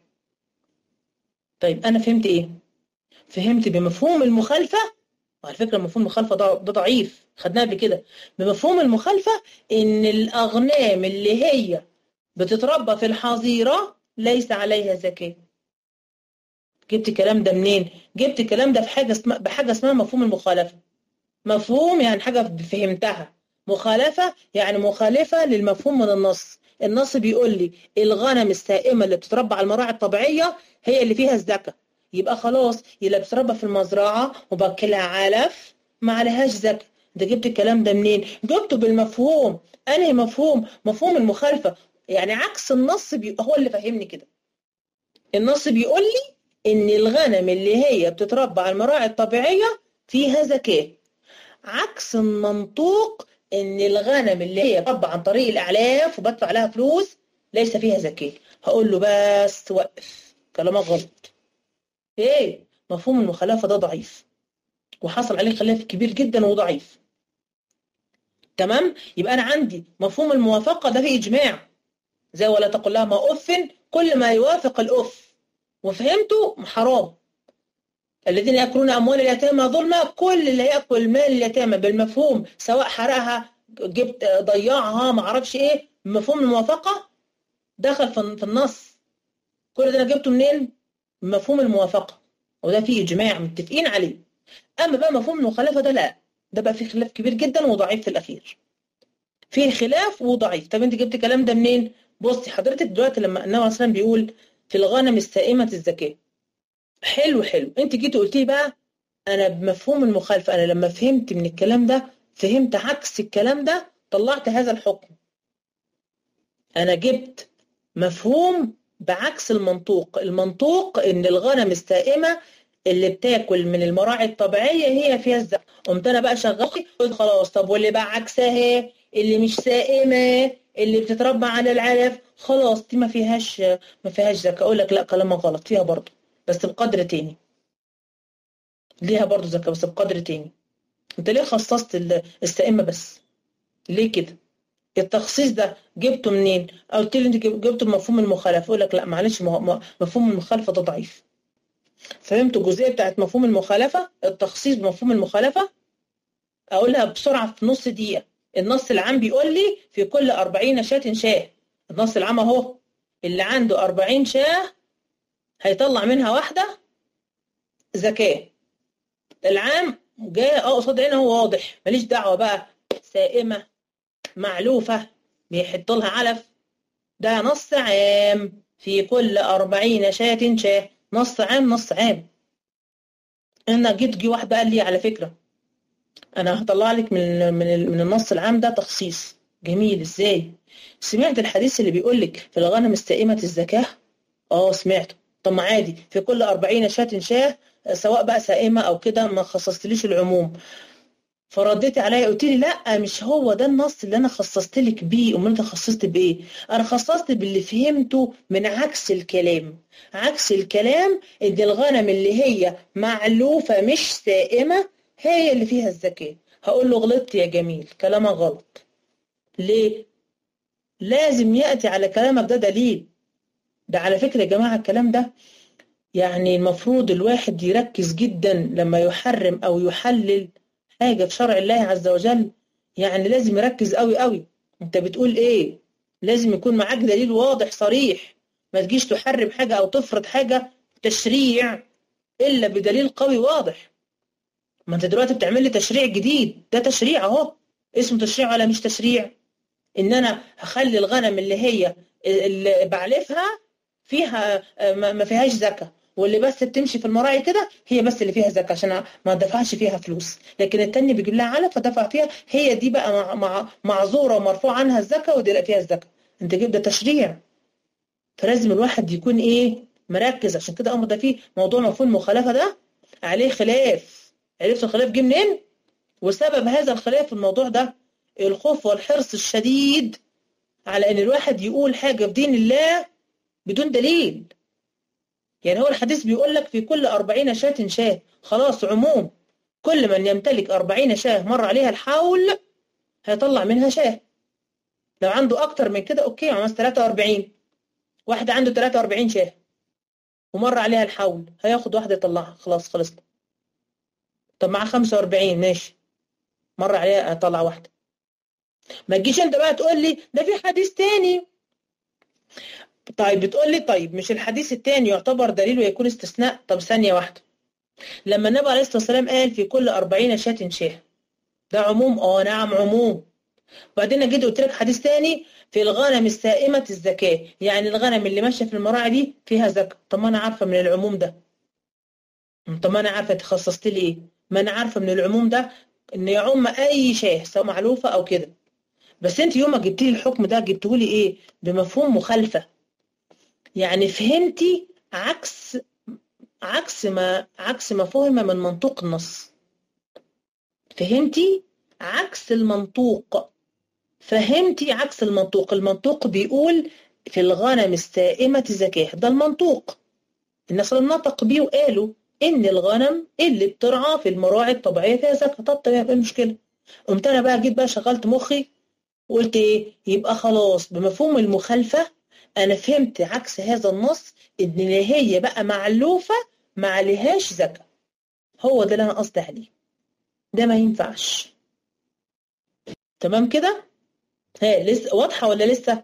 طيب أنا فهمت إيه؟ فهمت بمفهوم المخالفة. وعلى فكرة مفهوم المخالفة ده ضعيف، خدناه قبل كده. بمفهوم المخالفة إن الأغنام اللي هي بتتربى في الحظيرة ليس عليها زكاة. جبت الكلام ده منين؟ جبت الكلام ده بحاجة اسمها مفهوم المخالفة. مفهوم يعني حاجة فهمتها، مخالفة يعني مخالفة للمفهوم من النص. النص بيقول لي الغنم السائمة اللي بتتربى على المراعي الطبيعية هي اللي فيها الزكاة، يبقى خلاص اللي بتتربى في المزرعة وباكلها علف ما عليهاش زكاة. انت جبت الكلام ده منين؟ جبته بالمفهوم. انهي مفهوم؟ مفهوم المخالفة، يعني عكس النص هو اللي فهمني كده. النص بيقول لي ان الغنم اللي هي بتتربى على المراعي الطبيعية فيها زكاة، عكس المنطوق ان الغنم اللي هي بتربى عن طريق الاعلاف وبدفع لها فلوس ليس فيها زكاة. هقول له بس وقف، كلامك غلط. ايه؟ مفهوم المخالفة ده ضعيف وحصل عليه خلاف كبير جدا وضعيف. تمام؟ يبقى انا عندي مفهوم الموافقة ده في اجماع، زي ولا تقل لها ما اف، كل ما يوافق الاف وفهمته حرام. الذين ياكلون اموال اليتامى ظلما، كل اللي ياكل مال اليتامى بالمفهوم، سواء حرقها جبت ضيعها ما اعرفش ايه، مفهوم الموافقه دخل في النص. كل ده انا جبته منين؟ مفهوم الموافقه، وده فيه اجماع متفقين عليه. اما بقى مفهوم المخالفه ده لا، ده بقى فيه خلاف كبير جدا وضعيف في الاخير، فيه خلاف وضعيف. طب انت جبت الكلام ده منين؟ بصي حضرتك دلوقتي لما النبي مثلا بيقول في الغنم السائمه الزكاه، حلو حلو، انت جيتي قلتي بقى انا بمفهوم المخالفه، انا لما فهمت من الكلام ده فهمت عكس الكلام ده طلعت هذا الحكم. انا جبت مفهوم بعكس المنطوق. المنطوق ان الغنم السائمه اللي بتاكل من المراعي الطبيعيه هي فيها الزكاه. قمت انا بقى شغلت قلت خلاص، طب واللي بقى عكسها اللي مش سائمه اللي بتتربى على العلف، خلاص دي ما فيهاش زكاه. اقول لك لا، كلامك غلط، فيها برضه بس بقدر تاني. ليها برضه زكاه بس بقدر تاني. انت ليه خصصت السائمة بس؟ ليه كده؟ التخصيص ده جبته منين؟ قلت لي انت جبته بمفهوم المخالفة. اقول لك لا معلش، مفهوم المخالفة ده ضعيف. فهمت الجزئية بتاعت مفهوم المخالفة، التخصيص بمفهوم المخالفة. اقولها بسرعة في نص دقيقة. النص العام بيقول لي في كل 40 شاة شاه. النص العام اهو، اللي عنده 40 شاه هيطلع منها واحدة زكاة. العام جاي قصاد عينه، هو واضح، ماليش دعوة بقى سائمة معلوفة بيحط لها علف. ده نص عام في كل 40 شاة شاه، نص عام نص عام. انا جي واحد قال لي على فكرة انا هطلع لك من النص العام ده تخصيص جميل. ازاي؟ سمعت الحديث اللي بيقول لك في الغنم السائمة الزكاة؟ اه سمعته. طب ما عادي في كل 40 شاة شاه، سواء بقى سائمة او كده، ما خصصتليش العموم. فرديتي عليا قلت لي لا مش هو ده النص اللي انا خصصت لك بيه. امال انت خصصت بايه؟ انا خصصت باللي فهمته من عكس الكلام. عكس الكلام ان الغنم اللي هي معلوفه مش سائمه هي اللي فيها الزكاه. هقول له غلطت يا جميل، كلامك غلط. ليه؟ لازم ياتي على كلامك ده دليل. ده على فكره يا جماعه الكلام ده يعني المفروض الواحد يركز جدا لما يحرم او يحلل حاجة في شرع الله عز وجل. يعني لازم يركز قوي قوي. انت بتقول ايه؟ لازم يكون معاك دليل واضح صريح. ما تجيش تحرم حاجة او تفرض حاجة تشريع الا بدليل قوي واضح. ما انت دلوقتي بتعمل لي تشريع جديد، ده تشريع اهو. اسمه تشريع ولا مش تشريع؟ ان انا هخلي الغنم اللي بعلفها فيها ما فيهاش زكاة، واللي بس بتمشي في المراعي كده هي بس اللي فيها زكاة عشان ما دفعش فيها فلوس، لكن التانية بيجيب لها علف فدفع فيها، هي دي بقى معذورة ومرفوع عنها الزكاة ودي لا فيها الزكاة. انت جيب ده تشريع، فلازم الواحد يكون ايه مركز. عشان كده امر ده فيه موضوع مفهوم المخالفة ده عليه خلاف. عرفت الخلاف جه منين؟ وسبب هذا الخلاف في الموضوع ده الخوف والحرص الشديد على ان الواحد يقول حاجة في دين الله بدون دليل. يعني هو الحديث بيقول لك في كل 40 شاة شاة، خلاص عموم، كل من يمتلك 40 شاة مر عليها الحول هيطلع منها شاة. لو عنده اكتر من كده اوكي، عمس 43، واحد عنده 43 شاة ومر عليها الحول هياخد واحدة يطلعها، خلاص خلصت. طب مع 45 ماشي، مر عليها هطلع واحدة. ما تجيش انت بقى تقول لي ده في حديث تاني. طيب بتقول لي طيب مش الحديث التاني يعتبر دليل ويكون استثناء؟ طب ثانية واحدة، لما النبي عليه الصلاة والسلام قال في كل 40 شاة شاه، ده عموم؟ نعم عموم. وبعدين جيت قلت لك حديث تاني في الغنم السائمة الزكاة، يعني الغنم اللي ماشية في المراعي دي فيها زكاة. طب ما انا عارفة من العموم ده، طب ما انا عارفة تخصصت لي ايه؟ ما انا عارفة من العموم ده ان يعم اي شاه سواء معلوفة او كده. بس انت يوم ما جبتي لي الحكم ده جبته لي ايه؟ بمفهوم مخالفة. يعني فهمتي عكس ما فهم من منطوق النص. فهمتي عكس المنطوق، فهمتي عكس المنطوق. المنطوق بيقول في الغنم السائمة زكاة، ده المنطوق. الناس اللي نطق بيه وقالوا ان الغنم اللي بترعى في المراعي الطبيعية فيها زكاة. طب تمام، ايه المشكلة؟ قمت انا بقى جيت بقى شغلت مخي وقلت ايه؟ يبقى خلاص بمفهوم المخالفة انا فهمت عكس هذا النص ان هي بقى معلوفة ما عليهاش زكاة. هو ده اللي انا قصدي عليه، ده ما ينفعش. تمام كده؟ ها لسه واضحة ولا لسه؟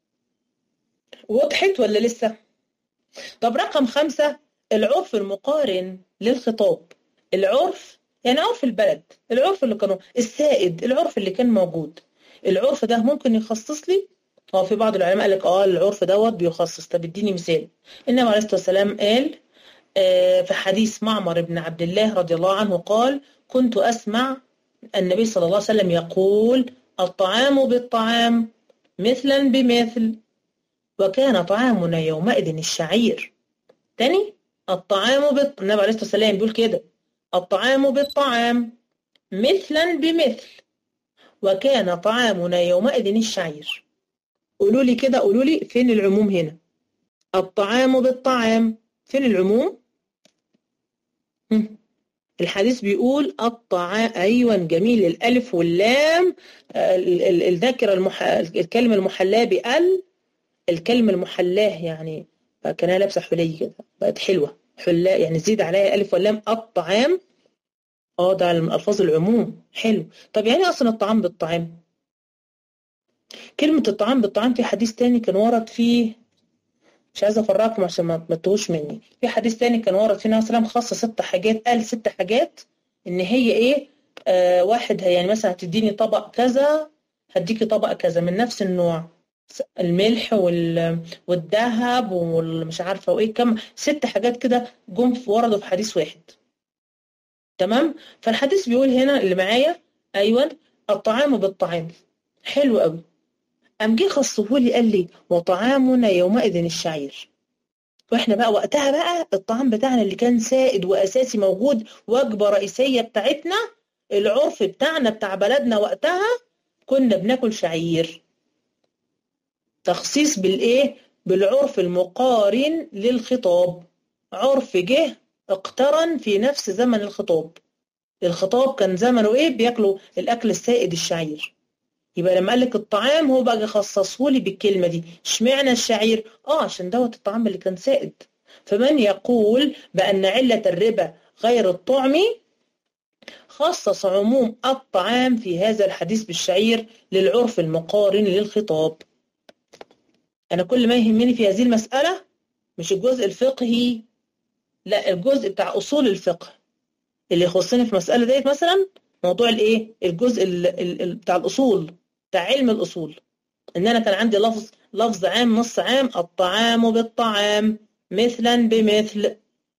وضحت ولا لسه؟ طب رقم 5، العرف المقارن للخطاب. العرف يعني عرف البلد، العرف اللي كانوا السائد، العرف اللي كان موجود. العرف ده ممكن يخصص لي؟ في بعض العلماء قال لك العرف دوت بيخصص. طب اديني مثال. النبي عليه الصلاة والسلام قال في حديث معمر بن عبد الله رضي الله عنه قال كنت أسمع النبي صلى الله عليه وسلم يقول الطعام بالطعام مثلا بمثل، وكان طعامنا يومئذ الشعير. تاني، النبي عليه الصلاة والسلام بيقول كده الطعام بالطعام مثلا بمثل، وكان طعامنا يومئذ الشعير. قولوا لي كده، قولوا لي فين العموم هنا؟ الطعام بالطعام فين العموم؟ الحديث بيقول الطعام. ايوه جميل، الالف واللام، الذاكره الكلمه المحلاه الكلمه المحلاه يعني كانها لابسه حلي كده بقت حلوه، حلاء يعني زيد عليها الف واللام. الطعام ده من الفاظ العموم. حلو. طب يعني اصلا الطعام بالطعام، كلمه الطعام بالطعام في حديث تاني كان ورد فيه، مش عايزه افرقكم عشان ما تتوهوش مني. في حديث تاني كان ورد فيه مثلا خاصه 6 حاجات، قال 6 حاجات ان هي ايه؟ واحد يعني مثلا هتديني طبق كذا هديكي طبق كذا من نفس النوع، الملح والذهب والمش عارفه وايه، كم 6 حاجات كده جم وردوا في حديث واحد. تمام. فالحديث بيقول هنا اللي معايا ايوه الطعام بالطعام. حلو قوي. قام جه خصهولي قال لي وطعامنا يومئذ الشعير. واحنا بقى وقتها بقى الطعام بتاعنا اللي كان سائد واساسي موجود، وجبه رئيسيه بتاعتنا، العرف بتاعنا بتاع بلدنا وقتها كنا بناكل شعير. تخصيص بالايه؟ بالعرف المقارن للخطاب. عرف جه اقترن في نفس زمن الخطاب. الخطاب كان زمنه ايه؟ بياكلوا الاكل السائد الشعير. يبقى لما قال لك الطعام هو بقى خصصه لي بالكلمه دي. اشمعنى الشعير؟ عشان دوت الطعام اللي كان سائد. فمن يقول بان عله الربا غير الطعم خصص عموم الطعام في هذا الحديث بالشعير للعرف المقارن للخطاب. انا كل ما يهمني في هذه المساله مش الجزء الفقهي، لا الجزء بتاع اصول الفقه اللي يخصني في مساله ديت. مثلا موضوع الايه، الجزء بتاع الاصول، بتاع علم الاصول، ان انا كان عندي لفظ عام نص عام، الطعام بالطعام مثلا بمثل،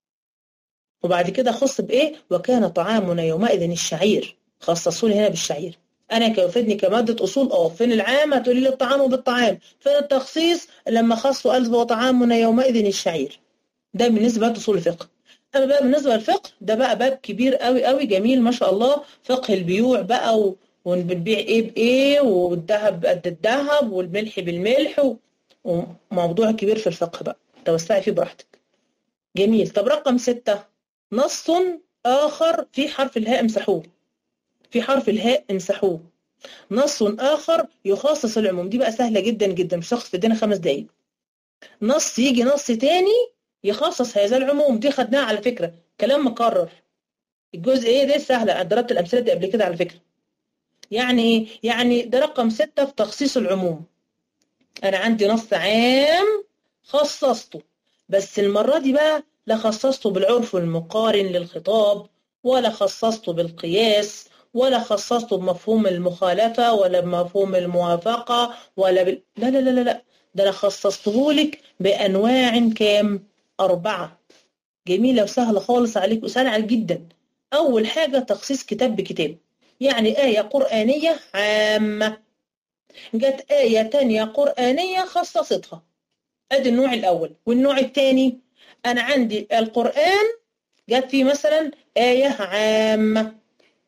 وبعد كده خص بايه، وكان طعامنا يومئذ الشعير، خصصوني هنا بالشعير. انا كيفيدني كماده اصول، فين العام هتقولي لي الطعام بالطعام، فين التخصيص لما خصوا قال وطعامنا يومئذ الشعير. ده بالنسبه لاصول الفقه. اما بقى بالنسبه للفقه، ده بقى باب كبير قوي قوي جميل ما شاء الله، فقه البيوع بقى، وبنبيع ايه بايه، والذهب قد الذهب، والملح بالملح، وموضوع كبير في الفقه بقى، توسعي فيه براحتك. جميل. طب رقم 6، نص آخر في حرف الهاء امسحوه، في حرف الهاء امسحوه، نص آخر يخصص العموم. دي بقى سهلة جدا جدا، مش هاخد في ايدينا 5 دقايق. نص يجي نص تاني يخصص هذا العموم، دي خدناها على فكرة، كلام مكرر. الجزء ايه ده سهلة، ضربت الأمثلة دي قبل كده على فكرة. يعني ايه؟ يعني ده رقم 6 في تخصيص العموم. أنا عندي نص عام خصصته، بس المرة دي بقى لا خصصته بالعرف المقارن للخطاب، ولا خصصته بالقياس، ولا خصصته بمفهوم المخالفة، ولا بمفهوم الموافقة، ولا لا لا لا لا لا، ده أنا خصصته لك بأنواع كام؟ 4. جميلة وسهلة خالص عليك وسهلة جدا. أول حاجة تخصيص كتاب بكتاب، يعني آية قرآنية عامة جت آية تانية قرآنية خصصتها، ادي النوع الاول. والنوع الثاني، انا عندي القرآن جت فيه مثلا آية عامة،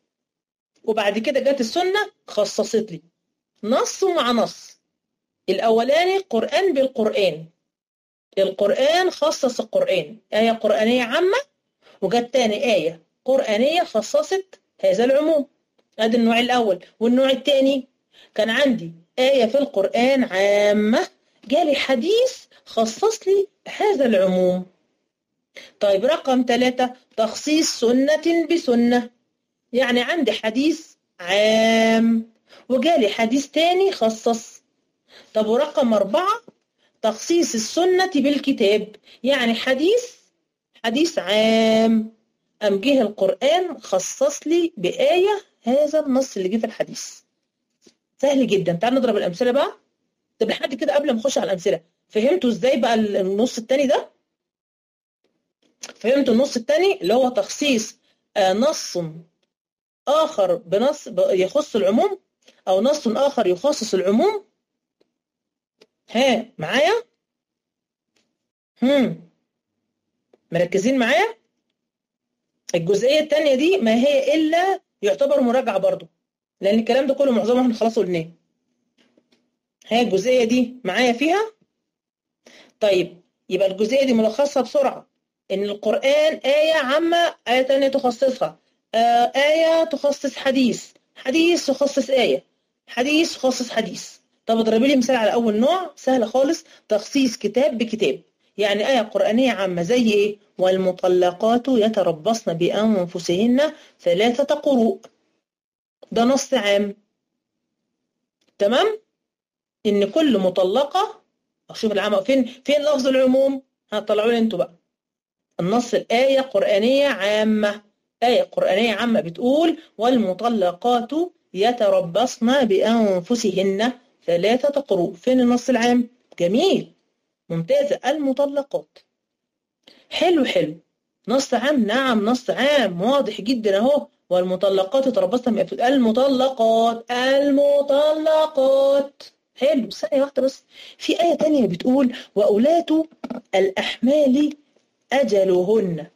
وبعد كده جت السنة خصصت لي نص مع نص. الاولاني قرآن بالقرآن، القرآن خصص القرآن، آية قرآنية عامة، وجت تاني آية قرآنية خصصت هذا العموم، ادي النوع الاول. والنوع الثاني، كان عندي آية في القرآن عامة، جالي حديث خصص لي هذا العموم. طيب رقم 3، تخصيص سنة بسنة، يعني عندي حديث عام وجالي حديث تاني خصص. طب ورقم 4، تخصيص السنة بالكتاب، يعني حديث عام، أم جه القرآن خصص لي بآية هذا النص اللي جه في الحديث. سهل جدا. تعال نضرب الأمثلة بقى. طب لحد كده قبل ما نخش على الأمثلة، فهمتوا ازاي بقى النص التاني ده؟ فهمتوا النص التاني اللي هو تخصيص نص آخر بنص يخص العموم، أو نص آخر يخصص العموم؟ ها معايا؟ مركزين معايا؟ الجزئية التانية دي ما هي إلا يعتبر مراجعة برضو، لأن الكلام ده كله معظمه احنا خلاص قلناه. ها الجزئية دي معايا فيها؟ طيب يبقى الجزئية دي ملخصها بسرعة، إن القرآن آية عامة، آية تانية تخصصها، آية تخصص حديث، حديث تخصص آية، حديث تخصص حديث. طب اضربي لي مثال على أول نوع، سهل خالص، تخصيص كتاب بكتاب، يعني آية قرآنية عامة زي إيه؟ والمطلقات يتربصن بأنفسهن 3 قروء، ده نص عام. تمام؟ إن كل مطلقة، شوف العام فين لفظ العموم؟ هطلعوا لي انتوا بقى النص. الآية قرآنية عامة، آية قرآنية عامة بتقول والمطلقات يتربصن بأنفسهن 3 قروء، فين النص العام؟ جميل، ممتازة. المطلقات، حلو حلو، نص عام، نعم نص عام واضح جدا اهو. والمطلقات يتربصن بأنفسهن، المطلقات. حلو. ثانية واحدة بس، في آية تانية بتقول وأولاة الأحمال أجلهن.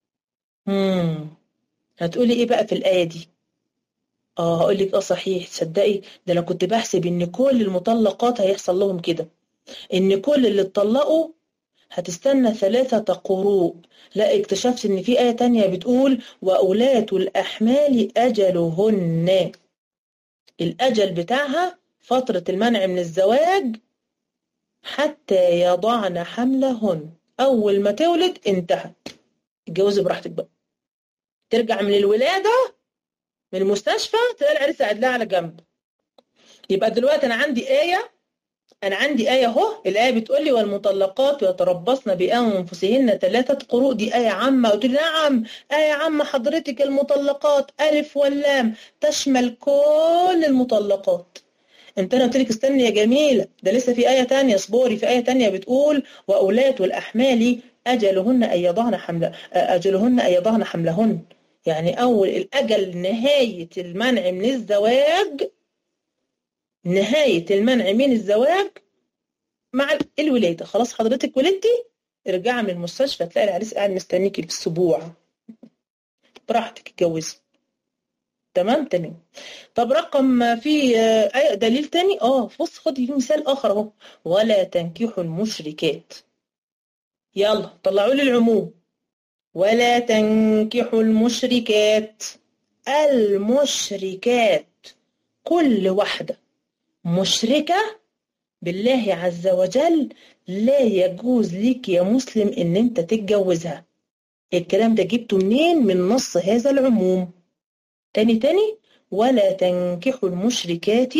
هتقولي إيه بقى في الآية دي؟ هقول لك صحيح، تصدقي ده أنا كنت بحسب إن كل المطلقات هيحصل لهم كده، إن كل اللي اتطلقوا هتستنى 3 قروء. لا، اكتشفت إن في آية تانية بتقول وأولاة الأحمال أجلهن، الأجل بتاعها فترة المنع من الزواج حتى يضعن حملهن، أول ما تولد انتهت، اتجوزي براحتك بقى. ترجع من الولادة من المستشفى تلاقي العريس قاعد لها على جنب. يبقى دلوقتي أنا عندي آية أنا عندي آية أهو، الآية بتقول لي والمطلقات يتربصن بأنفسهن 3 قروء، دي آية عامة. قلت لي نعم آية عامة حضرتك، المطلقات ألف واللام تشمل كل المطلقات. انت انا قلت لك استني يا جميلة، ده لسه في آية تانية، اصبري، في آية تانية بتقول وأولاة الأحمال أجلهن أن يضعن حملهن. يعني أول الأجل نهاية المنع من الزواج، نهاية المنع من الزواج مع الولادة. خلاص حضرتك ولدتي، ارجعي من المستشفى تلاقي العريس قاعد مستنيكي بالاسبوع، براحتك اتجوزي. تمام. طب رقم في دليل تاني. بص خدي في مثال اخر اهو، ولا تنكحوا المشركات. يلا طلعوا لي العموم. ولا تنكحوا المشركات. المشركات كل واحدة مشركة بالله عز وجل لا يجوز لك يا مسلم ان انت تتجوزها. الكلام ده جبته منين؟ من نص هذا العموم. تاني ولا تنكحوا المشركات.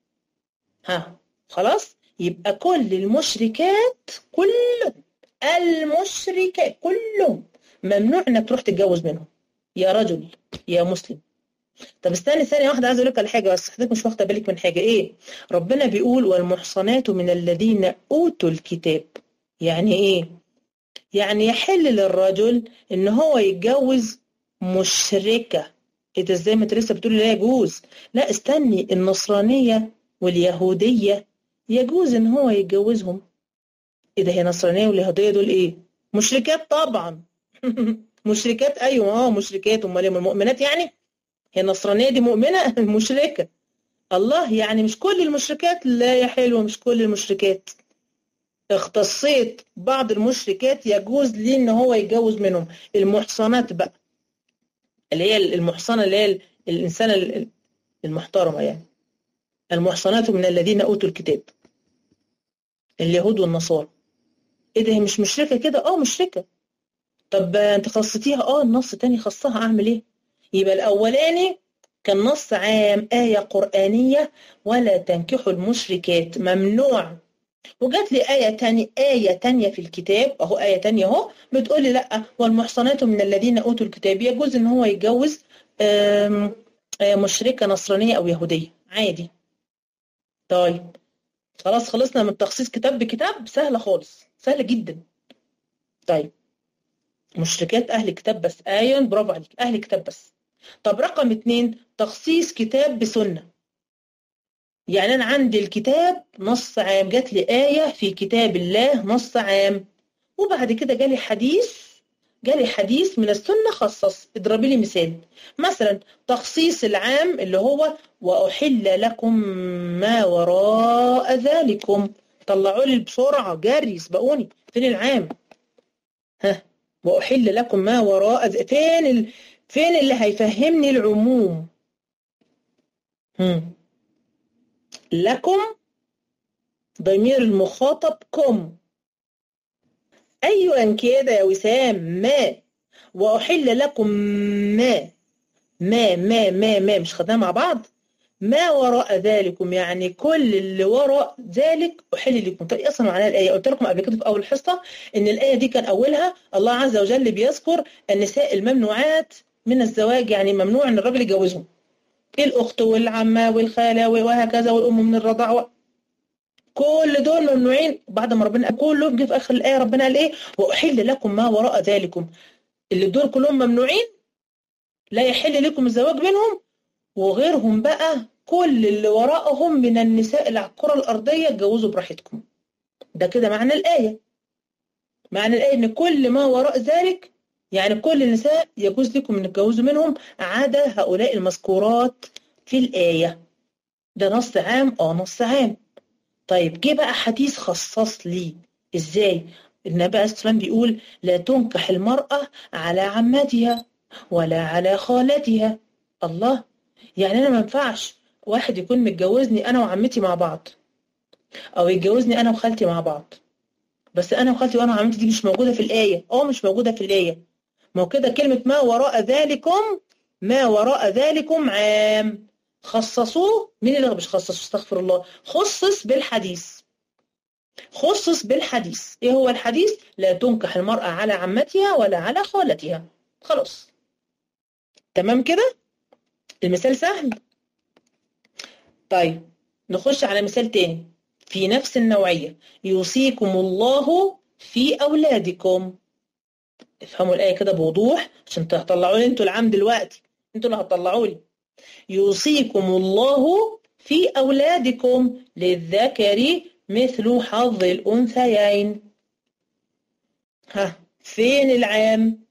خلاص يبقى كل المشركات، المشركات كلهم ممنوع انك تروح تتجوز منهم يا رجل يا مسلم. طب استني ثانية واحدة، عايز اقول لك على حاجة بس حضرتك مش واخدة بالك من حاجة. ايه ربنا بيقول والمحصنات من الذين اوتوا الكتاب؟ يعني ايه؟ يعني يحل للرجل ان هو يتجوز مشركة. ايه ده ازاي؟ ما انت لسه بتقولي لا يجوز. لا استني، النصرانية واليهودية يجوز ان هو يتجوزهم. ايه ده؟ هي النصرانية واليهودية دول ايه؟ مشركات طبعا. مشركات، ايوه مشركات. امال المؤمنات يعني؟ هي النصرانية دي مؤمنة؟ مشركة. الله، يعني مش كل المشركات؟ لا يا حلوة، مش كل المشركات. اختصيت بعض المشركات يجوز ليه ان هو يتجوز منهم. المحصنات بقى، اللي هي المحصنة، اللي هي الإنسانة المحترمة يعني. المحصنات من الذين أوتوا الكتاب، اليهود والنصارى. ايه ده؟ هي مش مشركة كده؟ مشركة. طب انت خصتيها؟ النص تاني خصها، اعمل ايه؟ يبقى الاولاني كان نص عام، آية قرآنية ولا تنكحوا المشركات ممنوع. وجات لي آية تانية في الكتاب اهو، آية تانية اهو بتقول لي لا والمحصنات من الذين أوتوا الكتاب يجوز ان هو يتجوز مشركة نصرانية او يهودية عادي. طيب خلاص خلصنا من تخصيص كتاب بكتاب، سهلة خالص، سهلة جدا. طيب مشركات أهل كتاب بس، برافو عليك، أهل كتاب بس. طب رقم 2 تخصيص كتاب بسنة. يعني أنا عندي الكتاب نص عام، جات لي آية في كتاب الله نص عام، وبعد كده جالي حديث من السنة خصص. اضربي لي مثال. مثلا تخصيص العام اللي هو وأحل لكم ما وراء ذلكم. طلعوا لي بسرعة جري سبقوني، فين العام؟ وأحل لكم ما وراء فين اللي هيفهمني العموم؟ لكم ضمير المخاطب كم. أيوة كده يا وسام. ما وأحل لكم ما مش خدناها مع بعض؟ ما وراء ذلكم يعني كل اللي وراء ذلك أحل لكم. طيب أصلا معناها الآية قلت لكم قبل كده في أول حصة إن الآية دي كان أولها الله عز وجل بيذكر النساء الممنوعات من الزواج، يعني ممنوع إن الراجل يجوزهم، الأخت والعمة والخالة وهكذا والأم من الرضاعة، كل دول ممنوعين. بعد ما ربنا كلهم جه في آخر الآية ربنا قال إيه؟ وأحل لكم ما وراء ذلكم. اللي دول كلهم ممنوعين، لا يحل لكم الزواج منهم، وغيرهم بقى كل اللي وراءهم من النساء اللي على الكرة الأرضية اتجوزوا براحتكم. ده كده معنى الآية. معنى الآية إن كل ما وراء ذلك يعني كل النساء يجوز لكم أن تتجوزوا منهم عدا هؤلاء المذكورات في الآية. ده نص عام. نص عام. طيب جه بقى حديث خصص لي. إزاي؟ النبي عليه الصلاة والسلام بيقول لا تنكح المرأة على عمتها ولا على خالتها. الله، يعني أنا ما ينفعش واحد يكون متجوزني أنا وعمتي مع بعض، أو يتجوزني أنا وخالتي مع بعض، بس أنا وخالتي وأنا وعمتي دي مش موجودة في الآية. مش موجودة في الآية. ما هو كده كلمة ما وراء ذلكم، ما وراء ذلكم عام. خصصوه. مين اللي مش خصصوا؟ استغفر الله. خصص بالحديث. خصص بالحديث. ايه هو الحديث؟ لا تنكح المرأة على عمتها ولا على خالتها. خلاص تمام كده، المثال سهل. طيب نخش على مثال تاني في نفس النوعية. يوصيكم الله في أولادكم. افهموا الآية كده بوضوح عشان تطلعوا لي انتوا العام دلوقتي، انتوا اللي هتطلعوا لي. يوصيكم الله في أولادكم للذكر مثل حظ الأنثيين. ها فين العام؟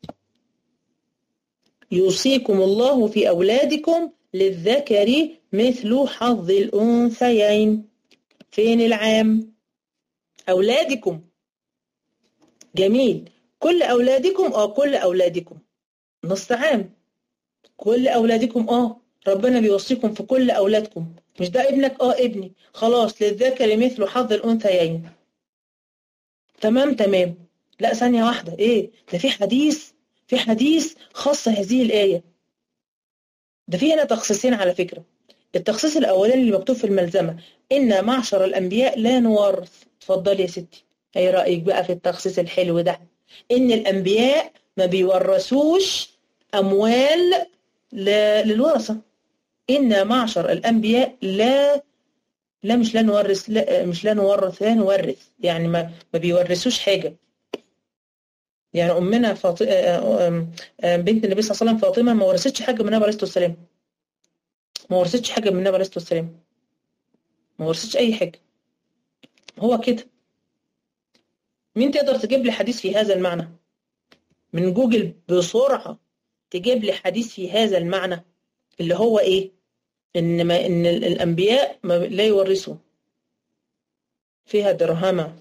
يوصيكم الله في أولادكم للذكر مثل حظ الأنثيين. فين العام؟ أولادكم. جميل. كل أولادكم كل أولادكم نص عام. كل أولادكم ربنا بيوصيكم في كل أولادكم. مش ده ابنك؟ ابني. خلاص للذكر مثل حظ الأنثيين. تمام. لا ثانية واحدة، ايه ده؟ في حديث خاص هذه الآية. ده في هنا تخصيصين على فكرة. التخصيص الأولاني اللي مكتوب في الملزمة إن معشر الأنبياء لا نورث. اتفضلي يا ستي، ايه رأيك بقى في التخصيص الحلو ده؟ إن الأنبياء ما بيورثوش أموال للورثة. إن معشر الأنبياء مش لا نورث، لا مش لا نورث، لا نورث يعني ما بيورثوش حاجة. يعني أمنا بنت النبي صلى الله عليه وسلم فاطمة ما ورثتش حاجة من النبي عليه الصلاة والسلام. ما ورثتش حاجة من النبي عليه الصلاة والسلام. ما ورثتش أي حاجة. هو كده. مين تقدر تجيب لي حديث في هذا المعنى؟ من جوجل بسرعة تجيب لي حديث في هذا المعنى اللي هو إيه؟ إن الأنبياء لا يورثوا. فيها درهمة.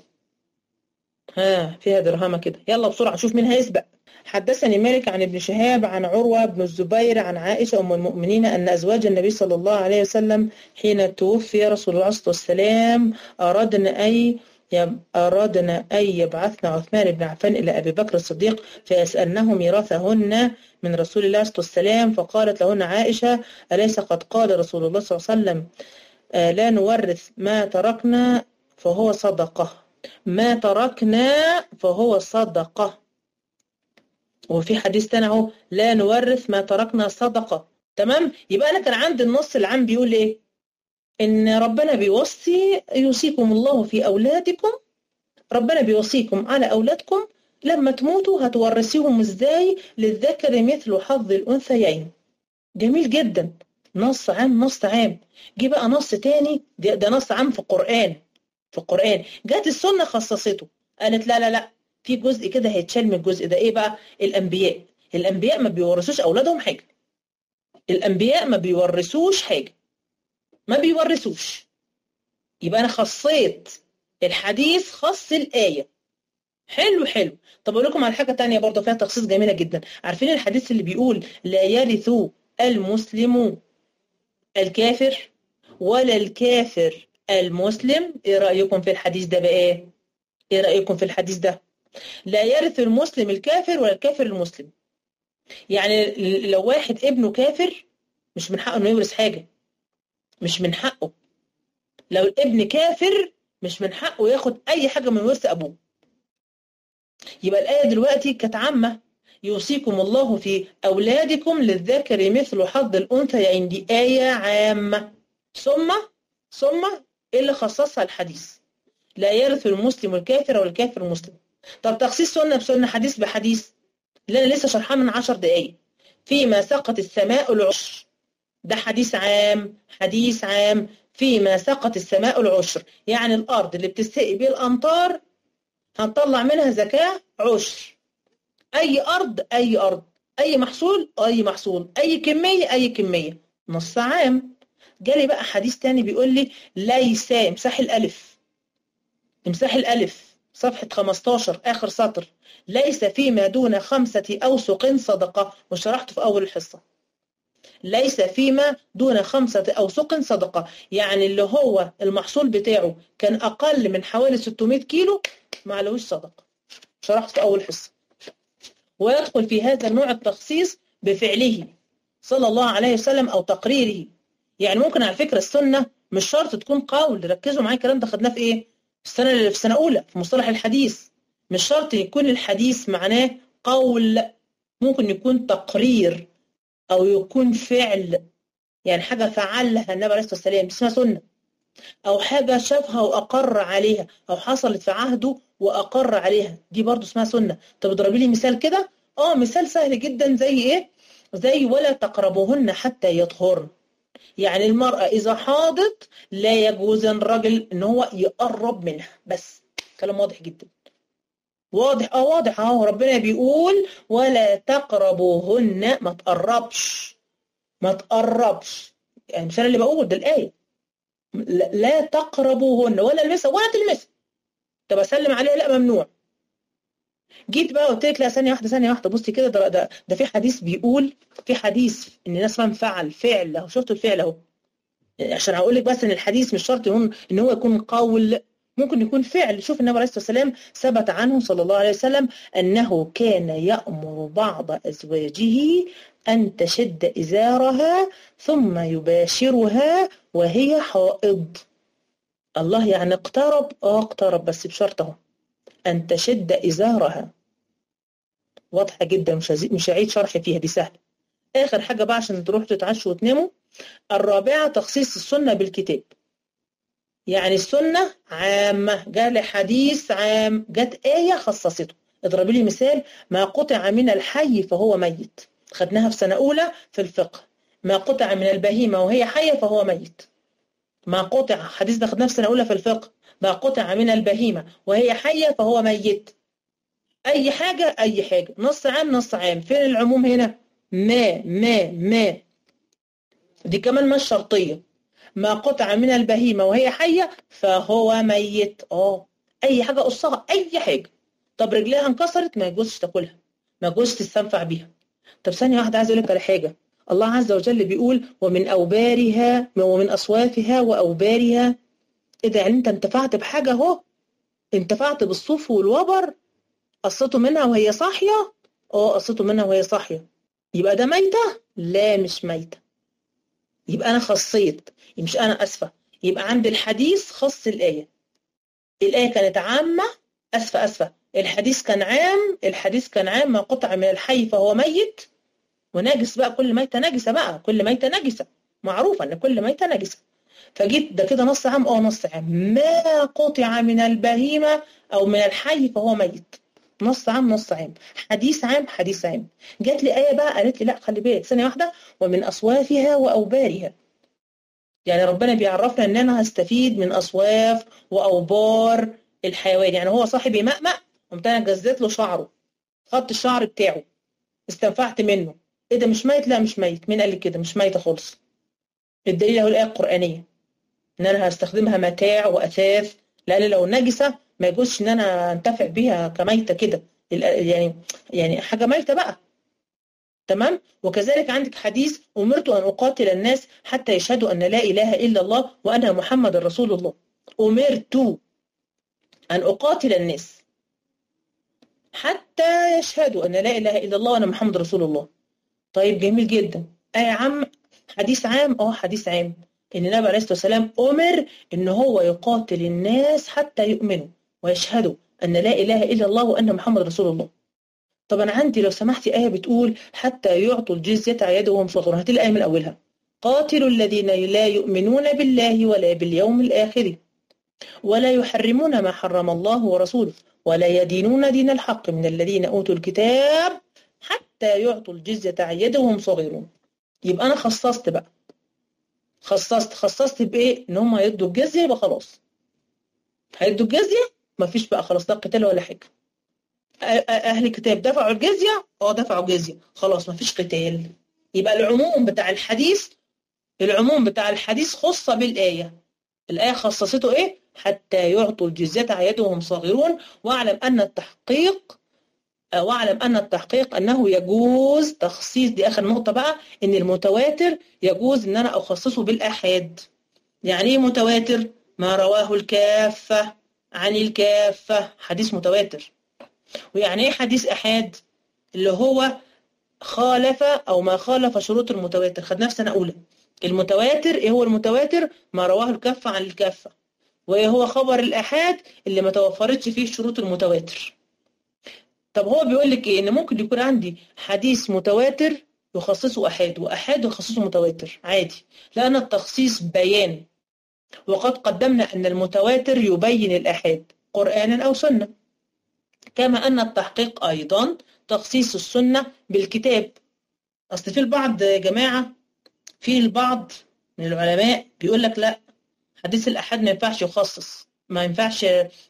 فيها درهمة كده. يلا بسرعة شوف مين هيسبق. حدثني مالك عن ابن شهاب عن عروة بن الزبير عن عائشة أم المؤمنين أن أزواج النبي صلى الله عليه وسلم حين توفي رسول الله صلى الله عليه وسلم أردنا أن يبعثن عثمان بن عفان إلى أبي بكر الصديق فيسألنه ميراثهن من رسول الله صلى الله عليه وسلم. فقالت لهن عائشة: أليس قد قال رسول الله صلى الله عليه وسلم لا نورث ما تركنا فهو صدقة. ما تركنا فهو صدقة. وفي حديث تاني اهو لا نورث ما تركنا صدقة. تمام. يبقى أنا كان عندي النص العام بيقول إيه؟ إن ربنا بيوصي يوصيكم الله في أولادكم. ربنا بيوصيكم على أولادكم لما تموتوا هتورثيهم إزاي؟ للذكر مثل حظ الأنثيين. جميل جدا. نص عام نص عام. جه بقى نص تاني، ده نص عام في القرآن. جت السنة خصصته، قالت لا في جزء كده هيتشال من الجزء ده. ايه بقى؟ الانبياء ما بيورثوش اولادهم حاجه. الانبياء ما بيورثوش حاجه، ما بيورثوش. يبقى انا خصيت الحديث خص الايه. حلو. طب اقول لكم على حاجه تانية برضه فيها تخصيص جميله جدا. عارفين الحديث اللي بيقول لا يرث المسلم الكافر ولا الكافر المسلم؟ ايه رايكم في الحديث ده بقى؟ ايه رايكم في الحديث ده؟ لا يرث المسلم الكافر ولا الكافر المسلم. يعني لو واحد ابنه كافر مش من حقه انه يورث حاجه. مش من حقه. لو الابن كافر مش من حقه ياخد اي حاجه من ورث ابوه. يبقى الايه دلوقتي كانت عامه. يوصيكم الله في اولادكم للذكر مثل حظ الانثيين. دي ايه عامه. ثم ايه اللي خصصها الحديث؟ لا يرث المسلم الكافر ولا الكافر المسلم. طب تخصيص سنة بسنة، حديث بحديث، اللي أنا لسه شرحاه من 10 دقايق. فيما سقط السماء العشر. ده حديث عام. فيما سقط السماء العشر، يعني الأرض اللي بتستقي بيه الأمطار هنطلع منها زكاة عشر. أي أرض أي محصول أي كمية نص عام. جالي بقى حديث تاني بيقول لي ليس، امسح الألف صفحة 15 آخر سطر. ليس فيما دون 5 أوسق صدقة. وشرحته في أول الحصة. ليس فيما دون 5 أوسق صدقة، يعني اللي هو المحصول بتاعه كان أقل من حوالي 600 كيلو ما عليهوش صدقة. شرحت في أول حصة. ويدخل في هذا النوع التخصيص بفعله صلى الله عليه وسلم أو تقريره. يعني ممكن على فكرة السنة مش شرط تكون قول. ركزوا معايا الكلام ده خدناه في إيه؟ في سنة أولى في مصطلح الحديث. مش شرط يكون الحديث معناه قول، ممكن يكون تقرير أو يكون فعل، يعني حاجة فعلها النبي عليه الصلاة والسلام اسمها سنة، أو حاجة شافها وأقر عليها، أو حصلت في عهده وأقر عليها، دي برضو اسمها سنة. طب اضربي لي مثال كده. مثال سهل جدا، زي إيه؟ زي ولا تقربوهن حتى يطهرن. يعني المرأة إذا حاضت لا يجوز الرجل إن هو يقرب منها. بس كلام واضح جدا، واضح واضح ربنا بيقول ولا تقربوهن، ما تقربش، ما تقربش. يعني مش أنا اللي بقول، ده الآية. لا تقربوهن، ولا المسها ولا تلمسها. طب أسلم عليها؟ لا، ممنوع. جيت بقى قلت لك لا، ثانية واحدة ثانية واحدة، بصي كده، ده في حديث بيقول، في حديث إن الناس من فعل فعل أهو، شفتوا الفعل أهو. عشان هقول لك بس ان الحديث مش شرط ان هو يكون قول، ممكن يكون فعل. شوف النبي عليه الصلاه والسلام ثبت عنه صلى الله عليه وسلم انه كان يأمر بعض ازواجه ان تشد ازارها ثم يباشرها وهي حائض. الله، يعني اقترب، اقترب، بس بشرط اهو، ان تشد ازارها. واضحه جدا، مش هعيد شرح فيها، دي سهله. اخر حاجه بقى عشان تروحوا تتعشوا وتناموا. الرابعه تخصيص السنه بالكتاب. يعني السنة عامة، جاء حديث عام، جت آية خصصته. اضربي لي مثال. ما قطع من الحي فهو ميت، خدناها في سنة أولى في الفقه. ما قطع من البهيمة وهي حية فهو ميت. ما قطع، حديث ده خدناه في سنة أولى في الفقه. ما قطع من البهيمة وهي حية فهو ميت. أي حاجة أي حاجة، نص عام نص عام. فين العموم هنا؟ ما دي كمان مش شرطية. ما قطع من البهيمة وهي حية فهو ميت. أي حاجة قصها، أي حاجة. طب رجليها انكسرت، ما يجوزش تاكلها، ما يجوزش تستنفع بيها. طب ثانية واحدة، عايز أقول لك على حاجة. الله عز وجل بيقول ومن أوبارها ومن أصوافها وأوبارها. إيه ده؟ يعني أنت انتفعت بحاجة أهو، انتفعت بالصوف والوبر، قصته منها وهي صاحية. قصته منها وهي صاحية، يبقى ده ميتة؟ لا، مش ميتة. يبقى أنا خصيت، مش أنا أسفة، يبقى عند الحديث خص الآية. الآية كانت عامة، أسفة، الحديث كان عام. ما قطع من الحي فهو ميت ونجس بقى، كل ميتة نجسة بقى، كل ميتة نجسة، معروفة أن كل ميتة نجسة. فجيت ده كده نص عام، نص عام. ما قطع من البهيمة أو من الحي فهو ميت، نص عام نص عام، حديث عام حديث عام. جات لي آية بقى قالت لي لا، خلي بالك ثانية واحدة، ومن أصوافها وأوبارها. يعني ربنا بيعرفنا ان انا هستفيد من اصواف واوبار الحيوان. يعني هو صاحب يمأمأ، قمت انا جزيت له شعره، خدت الشعر بتاعه، استنفعت منه. ايه ده؟ مش ميت؟ لا مش ميت. مين قال لي كده؟ مش ميته خالص. الدليل اهو، الايه القرانيه، ان انا هستخدمها متاع واثاث، لان لو نجسه ما يجوزش ان انا انتفع بيها كميته كده، يعني حاجه ميته بقى. تمام. وكذلك عندك حديث أمرت أن أقاتل الناس حتى يشهدوا أن لا إله إلا الله وأن محمد رسول الله. أمرت أن أقاتل الناس حتى يشهدوا أن لا إله إلا الله وأن محمد رسول الله. طيب جميل جدا. عام، حديث عام. حديث عام إن النبي عليه الصلاة والسلام أمر إن هو يقاتل الناس حتى يؤمنوا ويشهدوا أن لا إله إلا الله وأن محمد رسول الله. طب أنا عندي لو سمحتي آية بتقول حتى يعطوا الجزية عن يد وهم صغار. هاتي الآية من أولها. قاتلوا الذين لا يؤمنون بالله ولا باليوم الآخر ولا يحرمون ما حرم الله ورسوله ولا يدينون دين الحق من الذين أوتوا الكتاب حتى يعطوا الجزية عن يد وهم صغيرون. يبقى أنا خصصت بقى، خصصت بإيه؟ إن هم هيدوا الجزية، يبقى خلاص هيدوا الجزية، مفيش بقى خلاص ده قتال ولا حاجة. أهل الكتاب دفعوا الجزية، دفعوا جزية، خلاص مفيش قتال. يبقى العموم بتاع الحديث خص بالآية. الآية خصصته إيه؟ حتى يعطوا الجزية عن يد وهم صاغرون. واعلم أن التحقيق أنه يجوز تخصيص، دي آخر نقطة بقى، إن المتواتر يجوز إن أنا أخصصه بالآحاد. يعني إيه متواتر؟ ما رواه الكافة عن الكافة، حديث متواتر. ويعني ايه حديث احاد؟ اللي هو خالف او ما خالف شروط المتواتر. خدناه في سنه اولى. المتواتر ايه هو المتواتر؟ ما رواه الكافه عن الكافه. وهو خبر الآحاد اللي ما توفرتش فيه شروط المتواتر. طب هو بيقول لك ايه؟ ان ممكن يكون عندي حديث متواتر يخصصه آحاد، وآحاد يخصصه متواتر عادي، لأن التخصيص بيان، وقد قدمنا أن المتواتر يبين الآحاد قرآنا أو سنة، كما أن التحقيق أيضا تخصيص السنة بالكتاب. أصل في البعض يا جماعة، في البعض من العلماء بيقول لك لا، حديث الآحاد ما ينفعش يخصص، ما ينفعش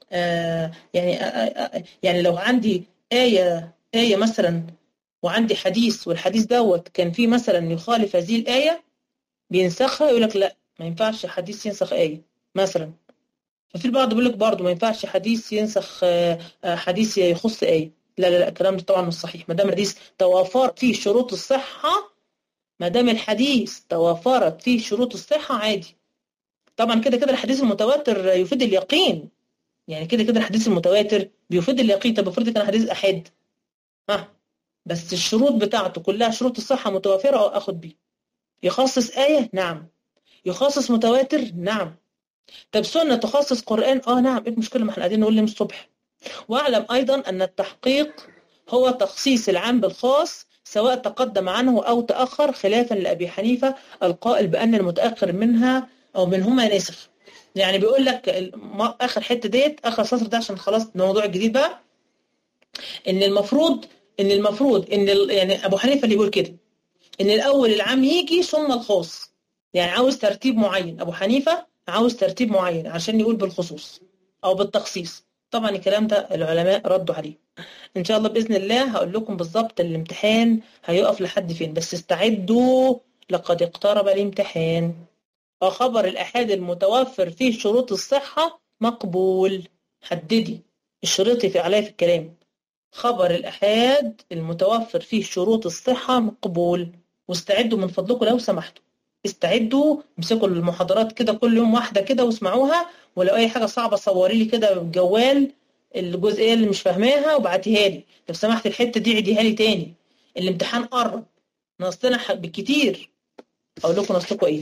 يعني لو عندي آية مثلا وعندي حديث، والحديث دوت كان فيه مثلا يخالف هذه الآية بينسخها، يقول لك لا ما ينفعش حديث ينسخ آية مثلا. ففي البعض بيقول لك برضه ما ينفعش حديث ينسخ حديث يخص آية. لا لا لا، الكلام ده طبعا مش صحيح. ما دام الحديث توافر فيه شروط الصحة، ما دام الحديث توافرت فيه شروط الصحة عادي. طبعا كده كده الحديث المتواتر يفيد اليقين، يعني كده كده الحديث المتواتر بيفيد اليقين. طب افرض كان حديث أحاد، بس الشروط بتاعته كلها شروط الصحة متوافرة، أخد بيه. يخصص آية؟ نعم. يخصص متواتر؟ نعم. طب سنة تخصص قرآن؟ نعم. ايه المشكلة؟ ما احنا قاعدين نقول من الصبح. واعلم أيضا أن التحقيق هو تخصيص العام بالخاص، سواء تقدم عنه أو تأخر، خلافا لأبي حنيفة القائل بأن المتأخر منها أو منهما ناسخ. يعني بيقول لك آخر حتة ديت، آخر سطر ده، عشان خلاص الموضوع الجديد بقى، إن المفروض يعني أبو حنيفة اللي يقول كده، إن الأول العام يجي ثم الخاص. يعني عاوز ترتيب معين، أبو حنيفة عاوز ترتيب معين عشان يقول بالخصوص أو بالتخصيص. طبعا الكلام ده العلماء ردوا عليه. إن شاء الله بإذن الله هقول لكم بالظبط الامتحان هيقف لحد فين، بس استعدوا لقد اقترب الامتحان. خبر الآحاد المتوفر فيه شروط الصحة مقبول. حددي الشروط في عليها في الكلام. خبر الآحاد المتوفر فيه شروط الصحة مقبول. واستعدوا من فضلكم لو سمحتوا، استعدوا، امسكوا المحاضرات كده كل يوم واحدة كده واسمعوها، ولو أي حاجة صعبة صوري لي كده بالجوال الجزئية اللي مش فاهماها وبعتيها لي. لو سمحت الحتة دي عيديها لي تاني، الامتحان قرب، ناقصنا بالكتير. أقول لكم ناقصكم إيه؟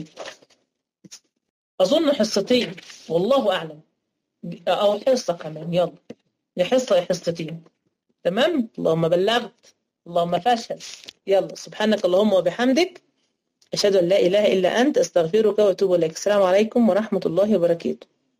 أظن حصتين والله أعلم، أو حصة كمان. يلا يا حصة يا حصتين. تمام. اللهم بلغت، اللهم فاشهد. يلا، سبحانك اللهم وبحمدك، أشهد أن لا إله إلا أنت، أستغفرك وأتوب إليك. السلام عليكم ورحمة الله وبركاته.